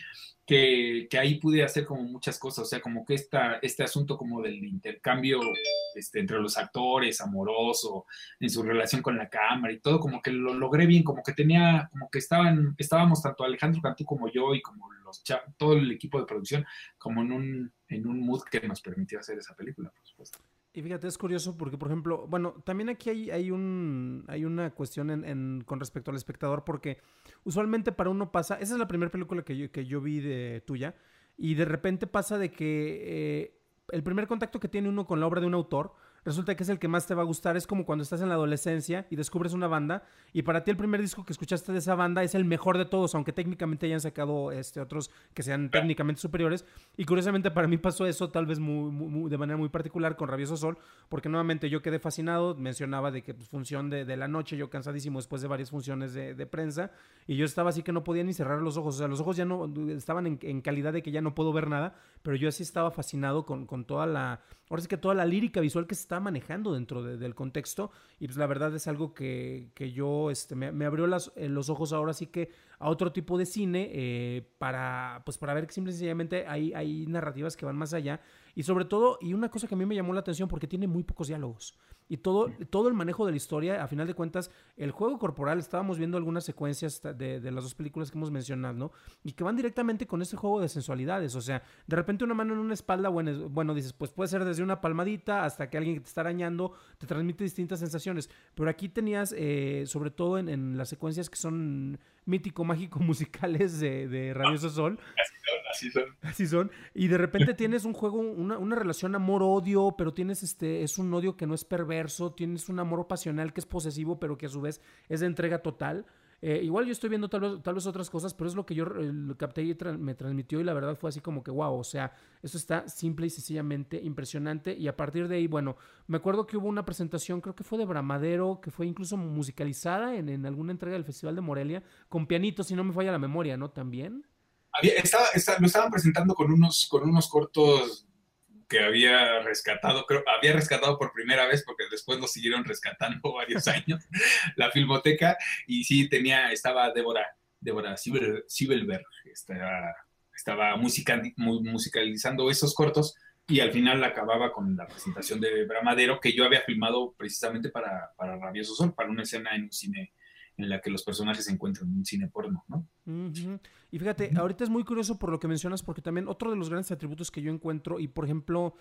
que, que ahí pude hacer como muchas cosas, o sea, como que esta, este asunto como del intercambio este, entre los actores, amoroso, en su relación con la cámara y todo, como que lo logré bien, como que tenía, como que estaban, estábamos tanto Alejandro Cantú como yo y como los todo el equipo de producción, como en un, en un mood que nos permitió hacer esa película, por supuesto. Y fíjate, es curioso porque, por ejemplo, bueno, también aquí hay, hay, un, hay una cuestión en, en, con respecto al espectador, porque usualmente para uno pasa, esa es la primera película que yo, que yo vi de tuya, y de repente pasa de que eh, el primer contacto que tiene uno con la obra de un autor resulta que es el que más te va a gustar. Es como cuando estás en la adolescencia y descubres una banda y para ti el primer disco que escuchaste de esa banda es el mejor de todos, aunque técnicamente hayan sacado este, otros que sean técnicamente superiores. Y curiosamente para mí pasó eso tal vez muy, muy, de manera muy particular con Rabioso Sol, porque nuevamente yo quedé fascinado. Mencionaba de que pues, función de, de la noche, yo cansadísimo después de varias funciones de, de prensa, y yo estaba así que no podía ni cerrar los ojos. O sea, los ojos ya no estaban en, en calidad de que ya no puedo ver nada, pero yo así estaba fascinado con, con toda la, ahora sí que toda la lírica visual que se está manejando dentro de, del contexto. Y pues la verdad es algo que, que yo, este, me, me abrió las, eh, los ojos ahora sí que a otro tipo de cine, eh, para, pues para ver que simple y sencillamente hay, hay narrativas que van más allá. Y sobre todo, y una cosa que a mí me llamó la atención, porque tiene muy pocos diálogos. Y todo, todo el manejo de la historia, a final de cuentas, el juego corporal, estábamos viendo algunas secuencias de, de las dos películas que hemos mencionado, ¿no? Y que van directamente con ese juego de sensualidades. O sea, de repente una mano en una espalda, bueno, bueno, dices, pues puede ser desde una palmadita hasta que alguien que te está arañando te transmite distintas sensaciones. Pero aquí tenías, eh, sobre todo en, en las secuencias que son mítico, mágico, musicales de, de Rabioso Sol. Así son. Así son. Y de repente tienes un juego, una, una relación amor-odio, pero tienes este, es un odio que no es perverso, tienes un amor pasional que es posesivo, pero que a su vez es de entrega total. Eh, igual yo estoy viendo tal vez, tal vez otras cosas, pero es lo que yo eh, lo capté y tra me transmitió, y la verdad fue así como que wow, o sea, esto está simple y sencillamente impresionante. Y a partir de ahí, bueno, me acuerdo que hubo una presentación, creo que fue de Bramadero, que fue incluso musicalizada en, en alguna entrega del Festival de Morelia, con pianitos, si no me falla la memoria, ¿no? También. Había, estaba, estaba, lo estaban presentando con unos, con unos cortos que había rescatado, creo, había rescatado por primera vez, porque después lo siguieron rescatando varios años, la Filmoteca, y sí tenía, estaba Débora, Débora Sibelberg, estaba, estaba musical, musicalizando esos cortos, y al final acababa con la presentación de Bramadero, que yo había filmado precisamente para, para Rabioso Sol, para una escena en un cine en la que los personajes se encuentran en un cine porno, ¿no? Uh-huh. Y fíjate, Uh-huh. ahorita es muy curioso por lo que mencionas, porque también otro de los grandes atributos que yo encuentro, y por ejemplo,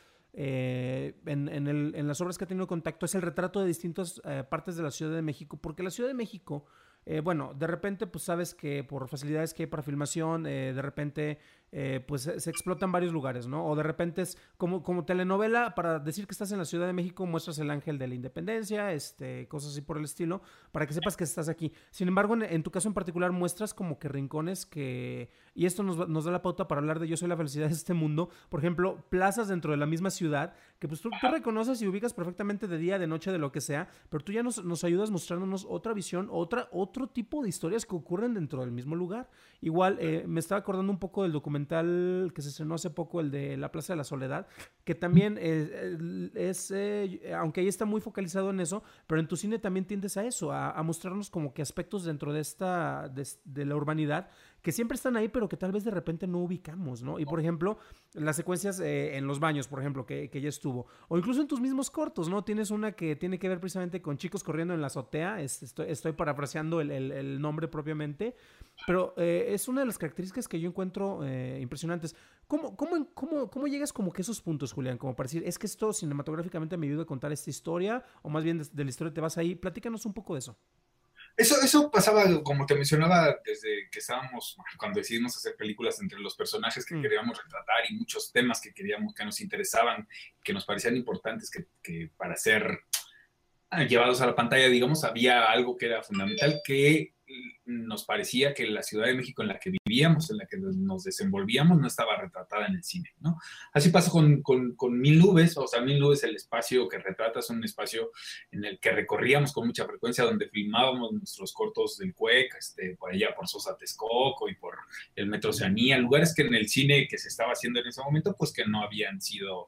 eh, en, en, el, en las obras que he tenido contacto, es el retrato de distintas eh, partes de la Ciudad de México, porque la Ciudad de México, eh, bueno, de repente, pues sabes que por facilidades que hay para filmación, eh, de repente, eh, pues se, se explotan varios lugares, ¿no? O de repente es como, como telenovela, para decir que estás en la Ciudad de México, muestras el Ángel de la Independencia, este, cosas así por el estilo, para que sepas que estás aquí. Sin embargo, en, en tu caso en particular, muestras como que rincones que, y esto nos, nos da la pauta para hablar de Yo soy la felicidad de este mundo, por ejemplo, plazas dentro de la misma ciudad, que pues tú, tú reconoces y ubicas perfectamente de día, de noche, de lo que sea, pero tú ya nos, nos ayudas mostrándonos otra visión, otra, otro tipo de historias que ocurren dentro del mismo lugar. Igual, eh, me estaba acordando un poco del documental que se estrenó hace poco, el de La Plaza de la Soledad, que también eh, es, eh, aunque ahí está muy focalizado en eso, pero en tu cine también tiendes a eso, a, a mostrarnos como que aspectos dentro de esta, de, de la urbanidad, que siempre están ahí, pero que tal vez de repente no ubicamos, ¿no? Y por ejemplo, las secuencias eh, en los baños, por ejemplo, que, que ya estuvo, o incluso en tus mismos cortos, ¿no? Tienes una que tiene que ver precisamente con chicos corriendo en la azotea, es, estoy, estoy parafraseando el, el, el nombre propiamente, pero eh, es una de las características que yo encuentro eh, impresionantes. ¿Cómo, cómo, cómo, ¿Cómo llegas como que a esos puntos, Julián? Como para decir, es que esto cinematográficamente me ayuda a contar esta historia, o más bien de, de la historia te vas ahí. Platícanos un poco de eso. Eso, eso pasaba, como te mencionaba, desde que estábamos, cuando decidimos hacer películas, entre los personajes que mm. queríamos retratar y muchos temas que queríamos, que nos interesaban, que nos parecían importantes que, que para ser llevados a la pantalla, digamos, había algo que era fundamental, que nos parecía que la Ciudad de México en la que vivíamos, en la que nos desenvolvíamos, no estaba retratada en el cine, ¿no? Así pasó con, con, con Mil Nubes, o sea, Mil Nubes, el espacio que retrata es un espacio en el que recorríamos con mucha frecuencia, donde filmábamos nuestros cortos del Cuec, este, por allá por Sosa Texcoco y por el Metro Oceanía, lugares que en el cine que se estaba haciendo en ese momento, pues que no habían sido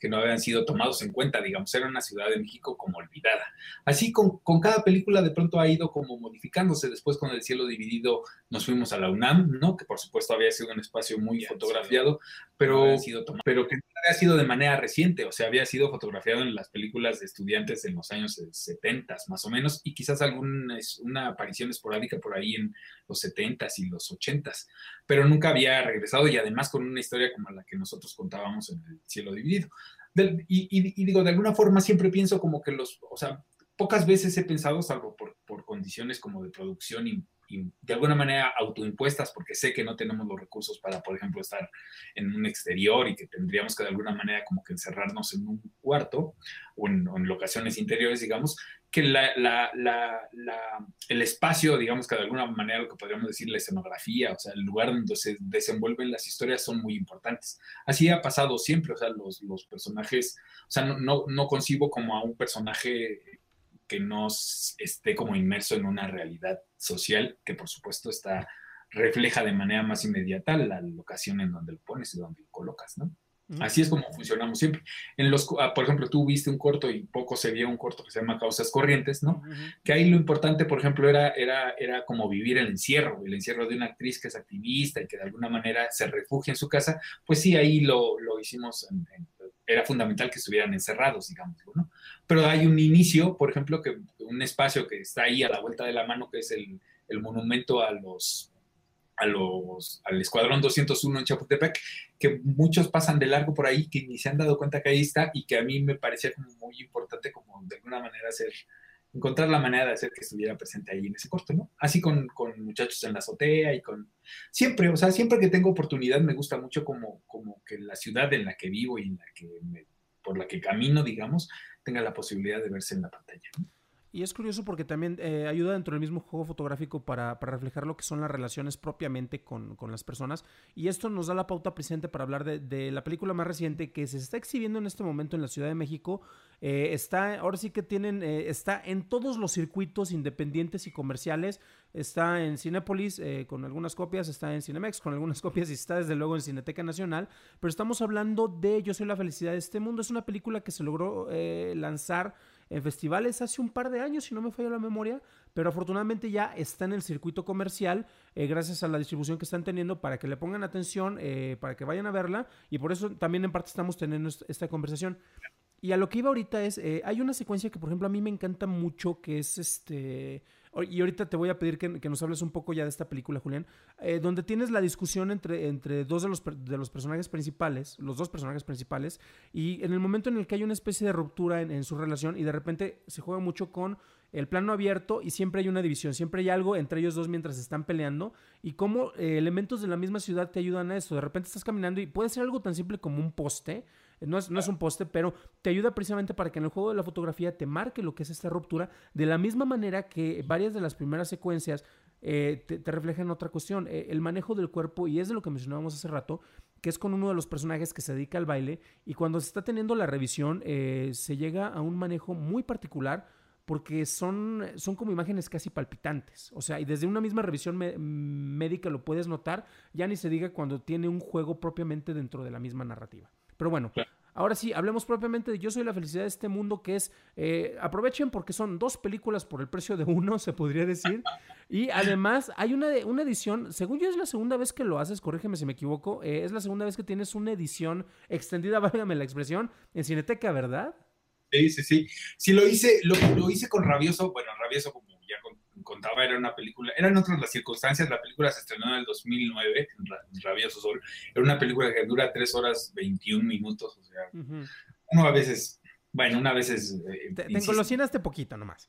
que no habían sido tomados en cuenta, digamos, era una Ciudad de México como olvidada. Así con, con cada película de pronto ha ido como modificándose. Después con El cielo dividido nos fuimos a la UNAM, ¿no? Que por supuesto había sido un espacio muy yeah, fotografiado, sí, pero, no pero que no había sido de manera reciente, o sea, había sido fotografiado en las películas de estudiantes en los años setenta más o menos, y quizás alguna una aparición esporádica por ahí en los setentas y los ochentas, pero nunca había regresado, y además con una historia como la que nosotros contábamos en El cielo dividido. Del, y, y, y digo, de alguna forma siempre pienso como que los, o sea, pocas veces he pensado, salvo por, por condiciones como de producción y, y de alguna manera autoimpuestas, porque sé que no tenemos los recursos para, por ejemplo, estar en un exterior y que tendríamos que de alguna manera como que encerrarnos en un cuarto o en, o en locaciones interiores, digamos, que la, la, la, la, el espacio, digamos que de alguna manera lo que podríamos decir la escenografía, o sea, el lugar donde se desenvuelven las historias son muy importantes. Así ha pasado siempre, o sea, los, los personajes, o sea, no, no, no concibo como a un personaje que no esté como inmerso en una realidad social que por supuesto está, refleja de manera más inmediata la locación en donde lo pones y donde lo colocas, ¿no? Así es como funcionamos siempre. En los, por ejemplo, tú viste un corto y poco se vio un corto que se llama Causas Corrientes, ¿no? Uh-huh. Que ahí lo importante, por ejemplo, era, era, era como vivir el encierro, el encierro de una actriz que es activista y que de alguna manera se refugia en su casa. Pues sí, ahí lo, lo hicimos, en, en, era fundamental que estuvieran encerrados, digámoslo, ¿no? Pero hay un inicio, por ejemplo, que un espacio que está ahí a la vuelta de la mano, que es el, el monumento a los... A los, al Escuadrón doscientos uno en Chapultepec, que muchos pasan de largo por ahí, que ni se han dado cuenta que ahí está, y que a mí me parecía como muy importante, como de alguna manera hacer, encontrar la manera de hacer que estuviera presente ahí en ese corto, ¿no? Así con, con Muchachos en la azotea y con... Siempre, o sea, siempre que tengo oportunidad me gusta mucho como, como que la ciudad en la que vivo y en la que me, por la que camino, digamos, tenga la posibilidad de verse en la pantalla, ¿no? Y es curioso porque también eh, ayuda dentro del mismo juego fotográfico para, para reflejar lo que son las relaciones propiamente con, con las personas. Y esto nos da la pauta presente para hablar de, de la película más reciente que se está exhibiendo en este momento en la Ciudad de México. Eh, está, ahora sí que tienen, eh, está en todos los circuitos independientes y comerciales. Está en Cinépolis eh, con algunas copias, está en Cinemex con algunas copias y está desde luego en Cineteca Nacional. Pero estamos hablando de Yo soy la felicidad de este mundo. Es una película que se logró eh, lanzar en festivales hace un par de años, si no me falla la memoria, pero afortunadamente ya está en el circuito comercial eh, gracias a la distribución que están teniendo para que le pongan atención, eh, para que vayan a verla, y por eso también en parte estamos teniendo esta conversación. Y a lo que iba ahorita es, eh, hay una secuencia que por ejemplo a mí me encanta mucho, que es este... Y ahorita te voy a pedir que, que nos hables un poco ya de esta película, Julián, eh, donde tienes la discusión entre, entre dos de los, de los personajes principales, los dos personajes principales, y en el momento en el que hay una especie de ruptura en, en su relación y de repente se juega mucho con el plano abierto y siempre hay una división, siempre hay algo entre ellos dos mientras están peleando, y cómo eh, elementos de la misma ciudad te ayudan a esto. De repente estás caminando y puede ser algo tan simple como un poste. No es, no es un poste, pero te ayuda precisamente para que en el juego de la fotografía te marque lo que es esta ruptura, de la misma manera que varias de las primeras secuencias eh, te, te reflejan otra cuestión, eh, el manejo del cuerpo, y es de lo que mencionábamos hace rato, que es con uno de los personajes que se dedica al baile, y cuando se está teniendo la revisión eh, se llega a un manejo muy particular, porque son, son como imágenes casi palpitantes, o sea, y desde una misma revisión me, médica lo puedes notar, ya ni se diga cuando tiene un juego propiamente dentro de la misma narrativa. Pero bueno, claro. Ahora sí, hablemos propiamente de Yo soy la felicidad de este mundo, que es, eh, aprovechen porque son dos películas por el precio de uno, se podría decir, y además hay una, una edición, según yo es la segunda vez que lo haces, corrígeme si me equivoco, eh, es la segunda vez que tienes una edición extendida, válgame la expresión, en Cineteca, ¿verdad? Sí, sí, sí, sí lo hice, lo, lo hice con Rabioso, bueno, Rabioso como ya contaba, era una película, eran otras las circunstancias, la película se estrenó en el dos mil nueve, Rabioso Sol, era una película que dura tres horas veintiún minutos, o sea, uh-huh. uno a veces, bueno, una vez es... Eh, te, te engolosinaste poquito nomás.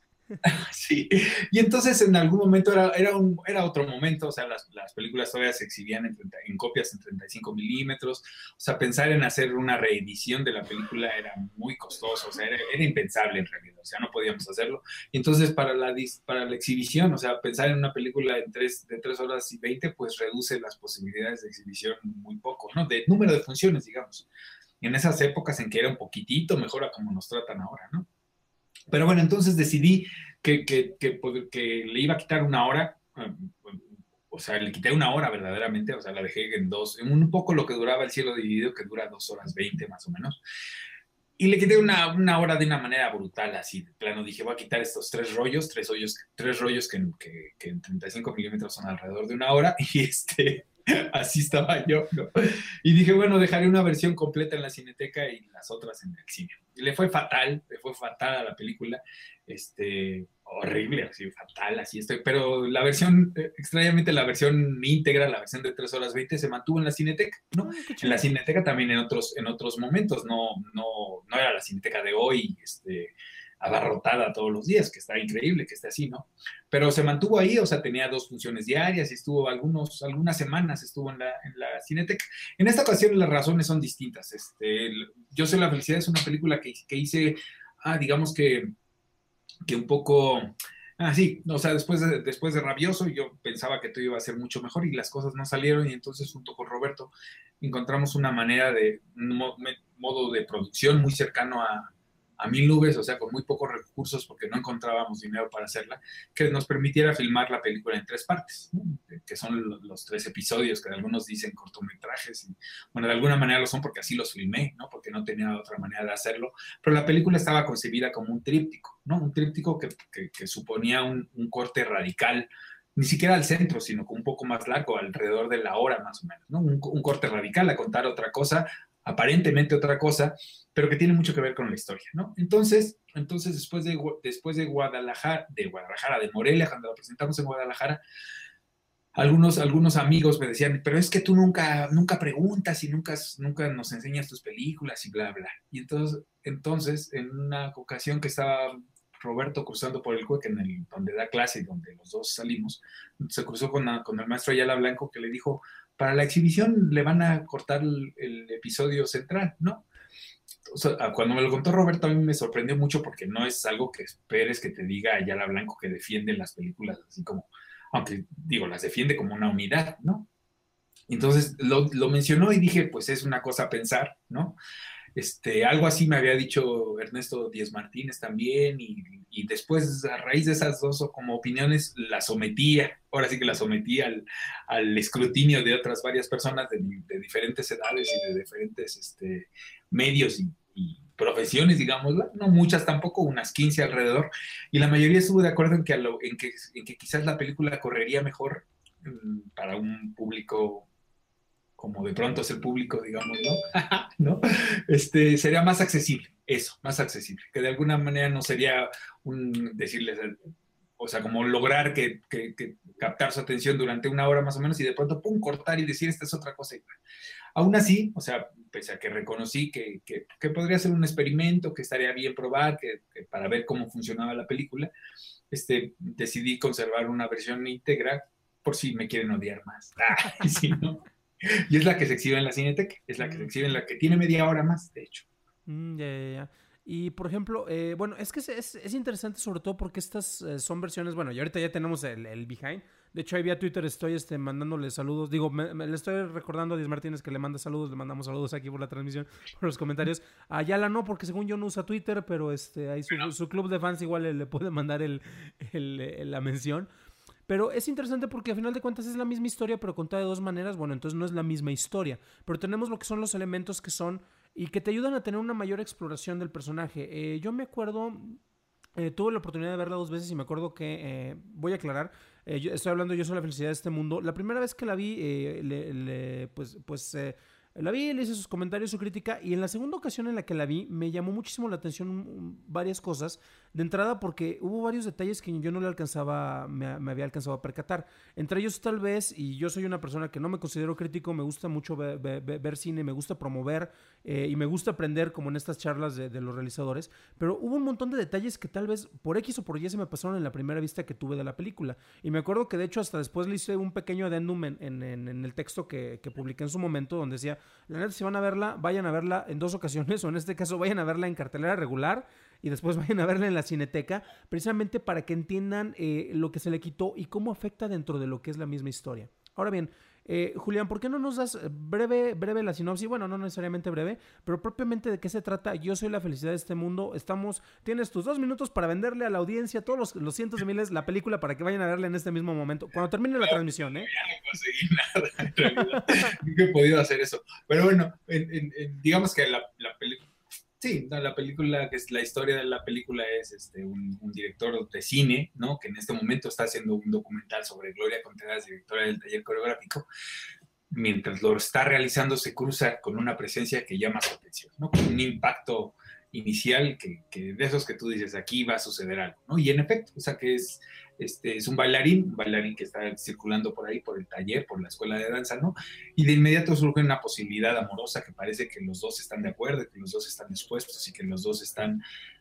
Sí, y entonces en algún momento era, era, un, era otro momento, o sea, las, las películas todavía se exhibían en, treinta, en copias en treinta y cinco milímetros, o sea, pensar en hacer una reedición de la película era muy costoso, o sea, era, era impensable en realidad, o sea, no podíamos hacerlo, y entonces para la, para la exhibición, o sea, pensar en una película en tres, de tres horas y veinte, pues reduce las posibilidades de exhibición muy poco, ¿no? De número de funciones, digamos, en esas épocas en que era un poquitito mejor a como nos tratan ahora, ¿no? Pero bueno, entonces decidí que, que, que, que le iba a quitar una hora, o sea, le quité una hora verdaderamente, o sea, la dejé en dos, en un poco lo que duraba El cielo dividido, que dura dos horas veinte más o menos. Y le quité una, una hora de una manera brutal, así de plano. Dije, voy a quitar estos tres rollos, tres rollos, tres rollos que, que, que en treinta y cinco milímetros son alrededor de una hora. Y este, así estaba yo, ¿no? Y dije, bueno, dejaré una versión completa en la Cineteca y las otras en el cine. Y le fue fatal, le fue fatal a la película. Este, horrible, así, fatal, así estoy. Pero la versión, eh, extrañamente, la versión íntegra, la versión de tres horas veinte, se mantuvo en la Cineteca, ¿no? Ah, qué En la chido. Cineteca también en otros, en otros momentos, no, no, no era la Cineteca de hoy, este, abarrotada todos los días, que está increíble que esté así, ¿no? Pero se mantuvo ahí, o sea, tenía dos funciones diarias y estuvo algunos, algunas semanas estuvo en la, en la Cineteca. En esta ocasión las razones son distintas. Este, Yo soy la felicidad es una película que, que hice, ah, digamos que que un poco, ah, sí, o sea, después de, después de Rabioso yo pensaba que todo iba a ser mucho mejor y las cosas no salieron y entonces junto con Roberto encontramos una manera de, un modo de producción muy cercano a, a mil nubes, o sea, con muy pocos recursos porque no encontrábamos dinero para hacerla, que nos permitiera filmar la película en tres partes, ¿no? Que son los, los tres episodios, que algunos dicen cortometrajes, y, bueno, de alguna manera lo son porque así los filmé, ¿no? Porque no tenía otra manera de hacerlo, pero la película estaba concebida como un tríptico, ¿no? Un tríptico que, que, que suponía un, un corte radical, ni siquiera al centro, sino con un poco más largo, alrededor de la hora más o menos, ¿no? Un, un corte radical a contar otra cosa, aparentemente otra cosa, pero que tiene mucho que ver con la historia, ¿no? Entonces, entonces después de, después de Guadalajara, de Guadalajara, de Morelia, cuando la presentamos en Guadalajara, algunos, algunos amigos me decían, pero es que tú nunca, nunca preguntas y nunca, nunca nos enseñas tus películas y bla, bla. Y entonces, entonces, en una ocasión que estaba Roberto cruzando por el Cueca, en el, donde da clase y donde los dos salimos, se cruzó con, la, con el maestro Ayala Blanco, que le dijo, para la exhibición le van a cortar el, el episodio central, ¿no? O sea, cuando me lo contó Roberto, a mí me sorprendió mucho porque no es algo que esperes que te diga Ayala Blanco, que defiende las películas así como, aunque digo, las defiende como una unidad, ¿no? Entonces lo, lo mencionó y dije, pues es una cosa a pensar, ¿no? Este, algo así me había dicho Ernesto Díez Martínez también, y, y después, a raíz de esas dos como opiniones, la sometía, ahora sí que la sometía al, al escrutinio de otras varias personas de, de diferentes edades y de diferentes este, medios y, y profesiones, digamos, no muchas tampoco, unas quince alrededor, y la mayoría estuvo de acuerdo en que, lo, en que, en que quizás la película correría mejor um, para un público como de pronto es el público, digamos, ¿no? ¿No? Este, sería más accesible, eso, más accesible, que de alguna manera no sería un decirles, o sea, como lograr que, que, que captar su atención durante una hora más o menos y de pronto, pum, cortar y decir, esta es otra cosa. Aún así, o sea, pese a que reconocí que, que, que podría ser un experimento, que estaría bien probar, que, que para ver cómo funcionaba la película, este, decidí conservar una versión íntegra por si me quieren odiar más. Ah, sí, ¿no? Y es la que se exhibe en la Cineteca, es la que se exhibe en la que tiene media hora más, de hecho. Mm, ya, ya, ya. Y por ejemplo, eh, bueno, es que es, es, es, interesante sobre todo porque estas eh, son versiones, bueno, y ahorita ya tenemos el, el behind. De hecho, ahí vía Twitter estoy este, mandándole saludos. Digo, me, me, le estoy recordando a Díaz Martínez que le manda saludos, le mandamos saludos aquí por la transmisión, por los comentarios. A Ayala no, porque según yo no usa Twitter, pero este, ahí su, su club de fans igual le, le puede mandar el, el, el, la mención. Pero es interesante porque a final de cuentas es la misma historia, pero contada de dos maneras. Bueno, entonces no es la misma historia. Pero tenemos lo que son los elementos que son y que te ayudan a tener una mayor exploración del personaje. Eh, yo me acuerdo, eh, tuve la oportunidad de verla dos veces y me acuerdo que, eh, voy a aclarar, eh, yo estoy hablando Yo soy la felicidad de este mundo. La primera vez que la vi, eh, le, le, pues, pues eh, la vi, le hice sus comentarios, su crítica, y en la segunda ocasión en la que la vi me llamó muchísimo la atención um, varias cosas. De entrada porque hubo varios detalles que yo no le alcanzaba, me, me había alcanzado a percatar. Entre ellos tal vez, y yo soy una persona que no me considero crítico, me gusta mucho ver, ver, ver cine, me gusta promover eh, y me gusta aprender como en estas charlas de, de los realizadores, pero hubo un montón de detalles que tal vez por X o por Y se me pasaron en la primera vista que tuve de la película. Y me acuerdo que de hecho hasta después le hice un pequeño addendum en, en, en, en el texto que, que publiqué en su momento, donde decía, la neta, si van a verla, vayan a verla en dos ocasiones, o en este caso vayan a verla en cartelera regular y después vayan a verla en la Cineteca, precisamente para que entiendan eh, lo que se le quitó y cómo afecta dentro de lo que es la misma historia. Ahora bien, eh, Julián, ¿por qué no nos das breve, breve la sinopsis? Bueno, no necesariamente breve, pero propiamente de qué se trata Yo soy la felicidad de este mundo. Estamos, tienes tus dos minutos para venderle a la audiencia, a todos los, los cientos de miles, la película para que vayan a verla en este mismo momento, cuando termine la transmisión, ¿eh? Ya no conseguí nada, en realidad. Nunca he podido hacer eso. Pero bueno, en, en, en, digamos que la, la película, Sí, no, la película, que es la historia de la película es este, un, un director de cine, ¿no? Que en este momento está haciendo un documental sobre Gloria Contreras, directora del taller coreográfico. Mientras lo está realizando, se cruza con una presencia que llama su atención, ¿no? Con un impacto inicial que, que de esos que tú dices, aquí va a suceder algo, ¿no? Y en efecto, o sea, que es, este, es un bailarín, un bailarín que está circulando por ahí, por el taller, por la escuela de danza, ¿no? Y de inmediato surge una posibilidad amorosa que parece que los dos están de acuerdo, que los dos están dispuestos y que los dos están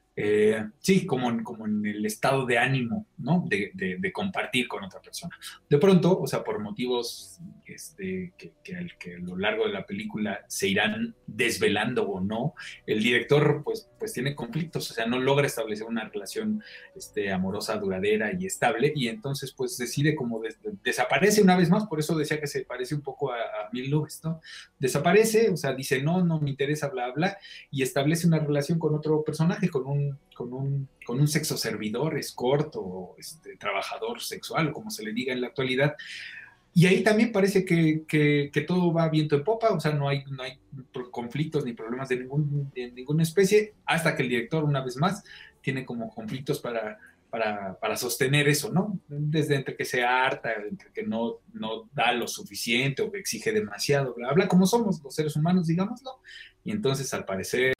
eh, sí, como en, como en el estado de ánimo, ¿no? De, de, de compartir con otra persona. De pronto, o sea, por motivos este, que, que, que a lo largo de la película se irán desvelando o no, el director pues, pues tiene conflictos, o sea, no logra establecer una relación este, amorosa, duradera y estable, y entonces pues decide como des, desaparece una vez más, por eso decía que se parece un poco a, a Mil Nubes, ¿no? Desaparece, o sea, dice, no, no me interesa, bla, bla, y establece una relación con otro personaje, con un Con un, con un sexo servidor, escort o este, trabajador sexual, como se le diga en la actualidad. Y ahí también parece que, que, que todo va viento en popa, o sea, no hay, no hay conflictos ni problemas de, ningún, de ninguna especie, hasta que el director, una vez más, tiene como conflictos para, para, para sostener eso, ¿no? Desde entre que se harta, entre que no, no da lo suficiente o que exige demasiado, bla, bla, como somos los seres humanos, digámoslo. Y entonces, al parecer,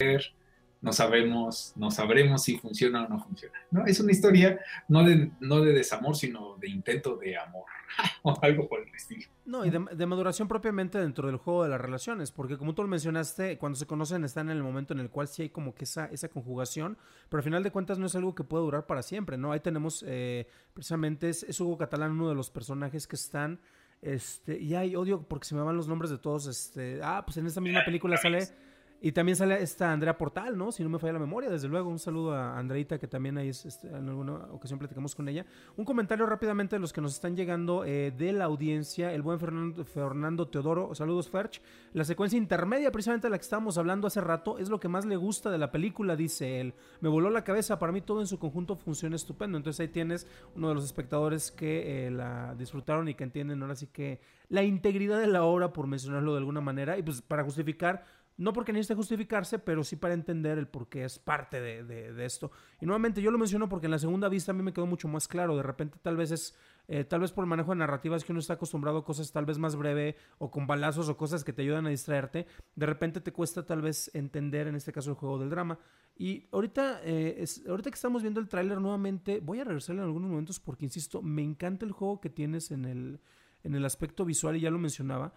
no sabemos, no sabremos si funciona o no funciona, ¿no? Es una historia no de, no de desamor, sino de intento de amor, o algo por el estilo. No, y de, de maduración propiamente dentro del juego de las relaciones, porque como tú lo mencionaste, cuando se conocen están en el momento en el cual sí hay como que esa, esa conjugación, pero al final de cuentas no es algo que pueda durar para siempre, ¿no? Ahí tenemos, eh, precisamente, es, es Hugo Catalán, uno de los personajes que están, este, y hay odio porque se me van los nombres de todos, este, ah, pues en esta misma película sale... Y también sale esta Andrea Portal, ¿no? Si no me falla la memoria, desde luego. Un saludo a Andreita, que también ahí es, este, en alguna ocasión platicamos con ella. Un comentario rápidamente de los que nos están llegando eh, de la audiencia. El buen Fernando, Fernando Teodoro, saludos Ferch. La secuencia intermedia, precisamente de la que estábamos hablando hace rato, es lo que más le gusta de la película, dice él. Me voló la cabeza, para mí todo en su conjunto funciona estupendo. Entonces ahí tienes uno de los espectadores que eh, la disfrutaron y que entienden ahora sí que la integridad de la obra, por mencionarlo de alguna manera. Y pues para justificar... No porque necesite justificarse, pero sí para entender el por qué es parte de, de, de esto. Y nuevamente yo lo menciono porque en la segunda vista a mí me quedó mucho más claro. De repente tal vez es, eh, tal vez por el manejo de narrativas que uno está acostumbrado a cosas tal vez más breve o con balazos o cosas que te ayudan a distraerte. De repente te cuesta tal vez entender, en este caso, el juego del drama. Y ahorita, eh, es, ahorita que estamos viendo el tráiler nuevamente, voy a regresar en algunos momentos porque, insisto, me encanta el juego que tienes en el, en el aspecto visual y ya lo mencionaba.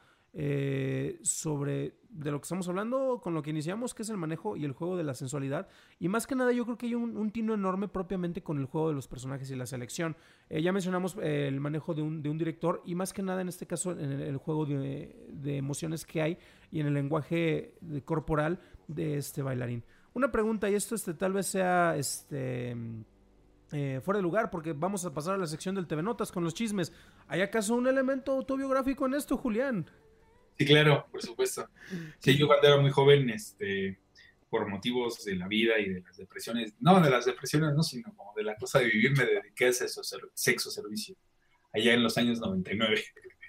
Eh, sobre de lo que estamos hablando, con lo que iniciamos, que es el manejo y el juego de la sensualidad, y más que nada yo creo que hay un, un tino enorme propiamente con el juego de los personajes y la selección. Eh, ya mencionamos eh, el manejo de un, de un director, y más que nada en este caso en el, el juego de, de emociones que hay y en el lenguaje de, corporal de este bailarín. Una pregunta, y esto este, tal vez sea este Eh, fuera de lugar, porque vamos a pasar a la sección del T V Notas con los chismes. ¿Hay acaso un elemento autobiográfico en esto, Julián? Sí, claro, por supuesto. Sí, yo cuando era muy joven, este, por motivos de la vida y de las depresiones, no de las depresiones, no, sino como de la cosa de vivir, me dediqué a sexo, sexo servicio, allá en los años noventa y nueve.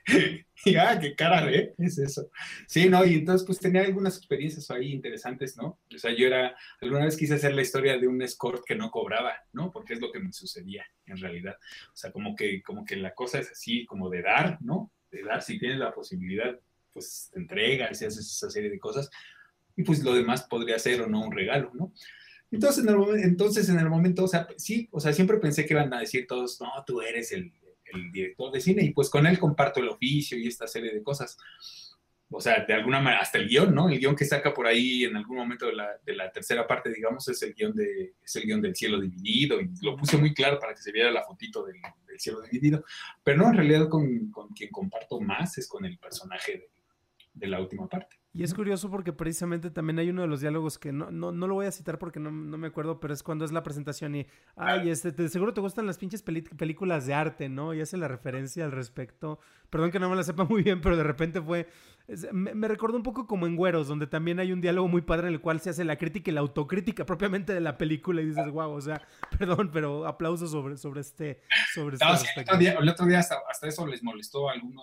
Y ah, qué cara, ¿eh? Es eso. Sí, no, y entonces pues tenía algunas experiencias ahí interesantes, ¿no? O sea, yo era, alguna vez quise hacer la historia de un escort que no cobraba, ¿no? Porque es lo que me sucedía en realidad. O sea, como que, como que la cosa es así, como de dar, ¿no? De dar, si tienes la posibilidad, pues te entregas y haces esa serie de cosas. Y pues lo demás podría ser o no un regalo, ¿no? Entonces en el momento, entonces, en el momento o sea, sí, o sea, siempre pensé que iban a decir todos, no, tú eres el el director de cine, y pues con él comparto el oficio y esta serie de cosas. O sea, de alguna manera, hasta el guión, ¿no? El guión que saca por ahí en algún momento de la, de la tercera parte, digamos, es el guión de, es el guión del cielo dividido, y lo puse muy claro para que se viera la fotito del, del cielo dividido, pero no, en realidad con, con quien comparto más es con el personaje de, de la última parte. Y es curioso porque precisamente también hay uno de los diálogos que no, no, no lo voy a citar porque no, no me acuerdo, pero es cuando es la presentación y, ay, este, te, seguro te gustan las pinches peli- películas de arte, ¿no? Y hace la referencia al respecto. Perdón que no me la sepa muy bien, pero de repente fue... Es, me, me recordó un poco como en Güeros, donde también hay un diálogo muy padre en el cual se hace la crítica y la autocrítica propiamente de la película y dices, wow, o sea, perdón, pero aplausos sobre, sobre este, sobre este No, sí, el aspecto. otro día, el otro día hasta, hasta eso les molestó a algunos,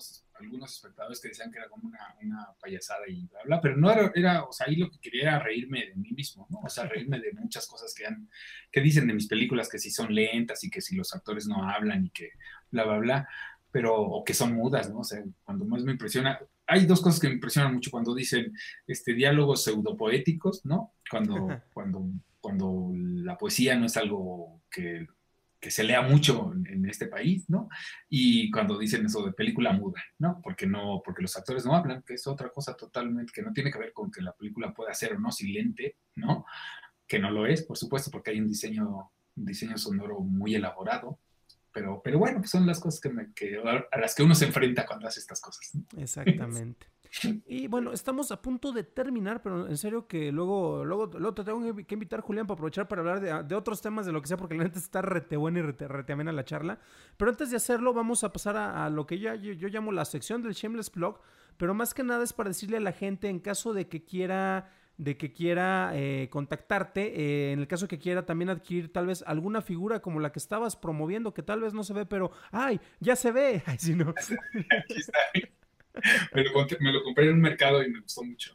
algunos espectadores que decían que era como una, una payasada y bla, bla, pero no era, era, o sea, ahí lo que quería era reírme de mí mismo, ¿no? O sea, reírme de muchas cosas que, han, que dicen de mis películas, que si son lentas y que si los actores no hablan y que bla, bla, bla, pero, o que son mudas, ¿no? O sea, cuando más me impresiona, hay dos cosas que me impresionan mucho cuando dicen este, diálogos pseudopoéticos, ¿no? Cuando, cuando, cuando la poesía no es algo que que se lea mucho en, en este país, ¿no? Y cuando dicen eso de película muda, ¿no? Porque no, porque los actores no hablan, que es otra cosa totalmente, que no tiene que ver con que la película pueda ser o no silente, ¿no? Que no lo es, por supuesto, porque hay un diseño, un diseño sonoro muy elaborado, pero, pero bueno, pues son las cosas que, me, que a las que uno se enfrenta cuando hace estas cosas, ¿no? Exactamente. Y bueno, estamos a punto de terminar, pero en serio que luego, luego, luego te tengo que invitar, Julián, para aprovechar para hablar de, de otros temas, de lo que sea, porque la neta está rete buena y rete, rete amena la charla. Pero antes de hacerlo, vamos a pasar a, a lo que ya, yo, yo llamo la sección del Shameless Plug, pero más que nada es para decirle a la gente, en caso de que quiera... de que quiera eh, contactarte, eh, en el caso que quiera también adquirir tal vez alguna figura como la que estabas promoviendo, que tal vez no se ve, pero ¡ay! ¡Ya se ve! Ay, si no. Aquí está. Me lo, me lo compré en un mercado y me gustó mucho.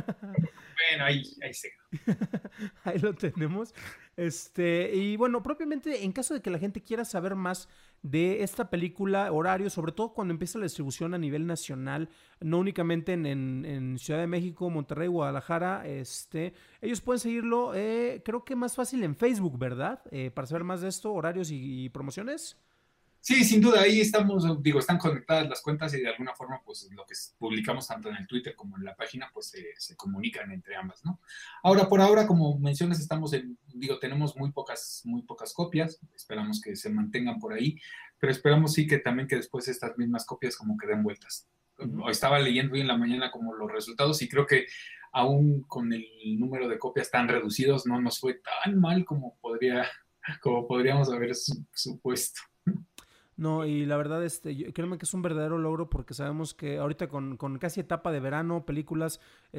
Bueno, ahí, ahí se Ahí lo tenemos. Este, y bueno, propiamente en caso de que la gente quiera saber más de esta película, horario, sobre todo cuando empieza la distribución a nivel nacional, no únicamente en, en, en Ciudad de México, Monterrey, Guadalajara, este, ellos pueden seguirlo, eh, creo que más fácil en Facebook, ¿verdad? Eh, para saber más de esto, horarios y, y promociones. Sí, sin duda, ahí estamos, digo, están conectadas las cuentas y de alguna forma, pues lo que publicamos tanto en el Twitter como en la página, pues se, se comunican entre ambas, ¿no? Ahora, por ahora, como mencionas, estamos en, digo, tenemos muy pocas, muy pocas copias, esperamos que se mantengan por ahí, pero esperamos sí que también que después estas mismas copias como que den vueltas. Uh-huh. Estaba leyendo hoy en la mañana como los resultados y creo que aún con el número de copias tan reducidos no nos fue tan mal como podría, como podríamos haber su, supuesto. No, y la verdad, este, yo, créeme que es un verdadero logro porque sabemos que ahorita con, con casi etapa de verano, películas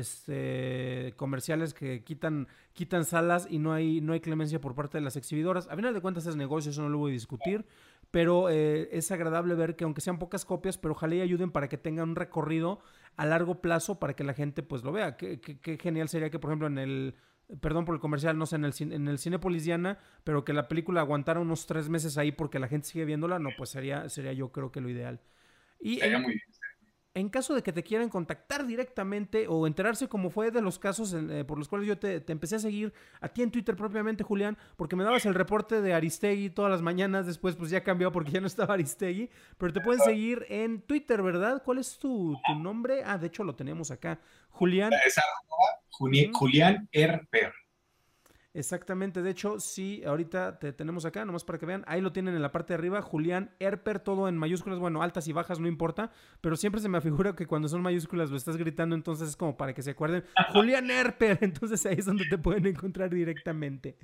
este, comerciales que quitan, quitan salas y no hay, no hay clemencia por parte de las exhibidoras. A final de cuentas es negocio, eso no lo voy a discutir, pero eh, es agradable ver que aunque sean pocas copias, pero ojalá y ayuden para que tengan un recorrido a largo plazo para que la gente pues lo vea. Qué, qué, qué genial sería que, por ejemplo, en el... Perdón por el comercial, no sé, en el, en el Cinépolis Diana, pero que la película aguantara unos tres meses ahí porque la gente sigue viéndola, no, pues sería, sería yo creo que lo ideal. Y sería en, muy bien. En caso de que te quieran contactar directamente o enterarse como fue de los casos en, eh, por los cuales yo te, te empecé a seguir a ti en Twitter propiamente, Julián, porque me dabas el reporte de Aristegui todas las mañanas, después pues ya cambió porque ya no estaba Aristegui, pero te pueden seguir en Twitter, ¿verdad? ¿Cuál es tu, tu nombre? Ah, de hecho lo tenemos acá, Julián. Es arroba Juli, ¿Mm? Julián Erper. Exactamente, de hecho, sí, ahorita te tenemos acá, nomás para que vean, ahí lo tienen en la parte de arriba, Julián Erper, todo en mayúsculas, bueno, altas y bajas, no importa, pero siempre se me afigura que cuando son mayúsculas lo estás gritando, entonces es como para que se acuerden, Julián Erper, entonces ahí es donde te pueden encontrar directamente.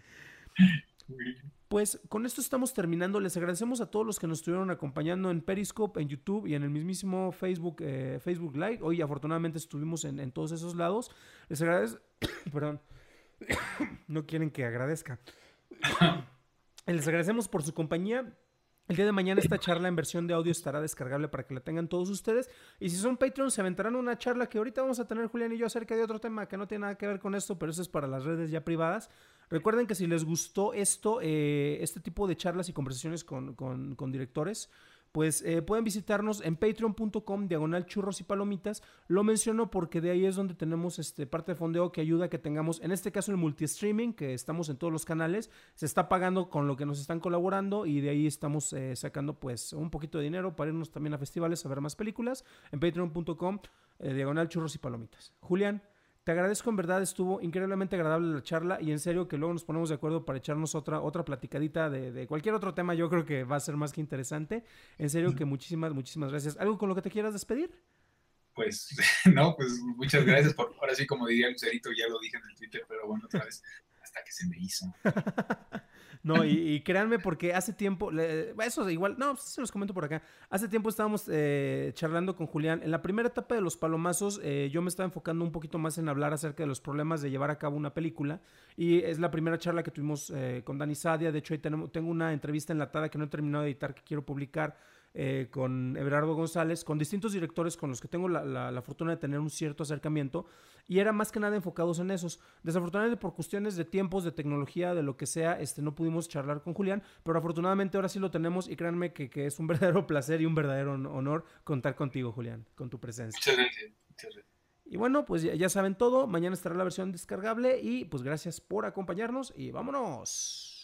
Pues con esto estamos terminando, les agradecemos a todos los que nos estuvieron acompañando en Periscope, en YouTube y en el mismísimo Facebook, eh, Facebook Live, hoy afortunadamente estuvimos en, en todos esos lados, les agradezco, perdón, no quieren que agradezca. Les agradecemos por su compañía. El día de mañana esta charla en versión de audio estará descargable para que la tengan todos ustedes. Y si son Patreons se aventarán una charla que ahorita vamos a tener Julián y yo acerca de otro tema que no tiene nada que ver con esto, pero eso es para las redes ya privadas. Recuerden que si les gustó esto, eh, este tipo de charlas y conversaciones con, con, con directores, pues eh, pueden visitarnos en patreon punto com diagonal churros y palomitas. Lo menciono porque de ahí es donde tenemos este, parte de fondeo que ayuda a que tengamos, en este caso el multi-streaming, que estamos en todos los canales, se está pagando con lo que nos están colaborando y de ahí estamos eh, sacando pues un poquito de dinero para irnos también a festivales a ver más películas en patreon punto com eh, diagonal churros y palomitas. Julián, te agradezco, en verdad estuvo increíblemente agradable la charla y en serio que luego nos ponemos de acuerdo para echarnos otra, otra platicadita de, de cualquier otro tema, yo creo que va a ser más que interesante. En serio que muchísimas, muchísimas gracias. ¿Algo con lo que te quieras despedir? Pues, no, pues muchas gracias por, ahora sí como diría Lucerito, ya lo dije en el Twitter, pero bueno, otra vez, hasta que se me hizo. No, y, y créanme porque hace tiempo, le, eso igual, no, se los comento por acá. Hace tiempo estábamos eh, charlando con Julián. En la primera etapa de Los Palomazos, eh, yo me estaba enfocando un poquito más en hablar acerca de los problemas de llevar a cabo una película. Y es la primera charla que tuvimos eh, con Dani Sadia. De hecho, ahí tenemos, tengo una entrevista enlatada que no he terminado de editar, que quiero publicar eh, con Everardo González, con distintos directores con los que tengo la, la, la fortuna de tener un cierto acercamiento, y era más que nada enfocados en esos. Desafortunadamente por cuestiones de tiempos, de tecnología, de lo que sea, este, no pudimos charlar con Julián, pero afortunadamente ahora sí lo tenemos y créanme que, que es un verdadero placer y un verdadero honor contar contigo, Julián, con tu presencia. Muchas gracias. Muchas gracias. Y bueno, pues ya, ya saben todo, mañana estará la versión descargable y pues gracias por acompañarnos y vámonos.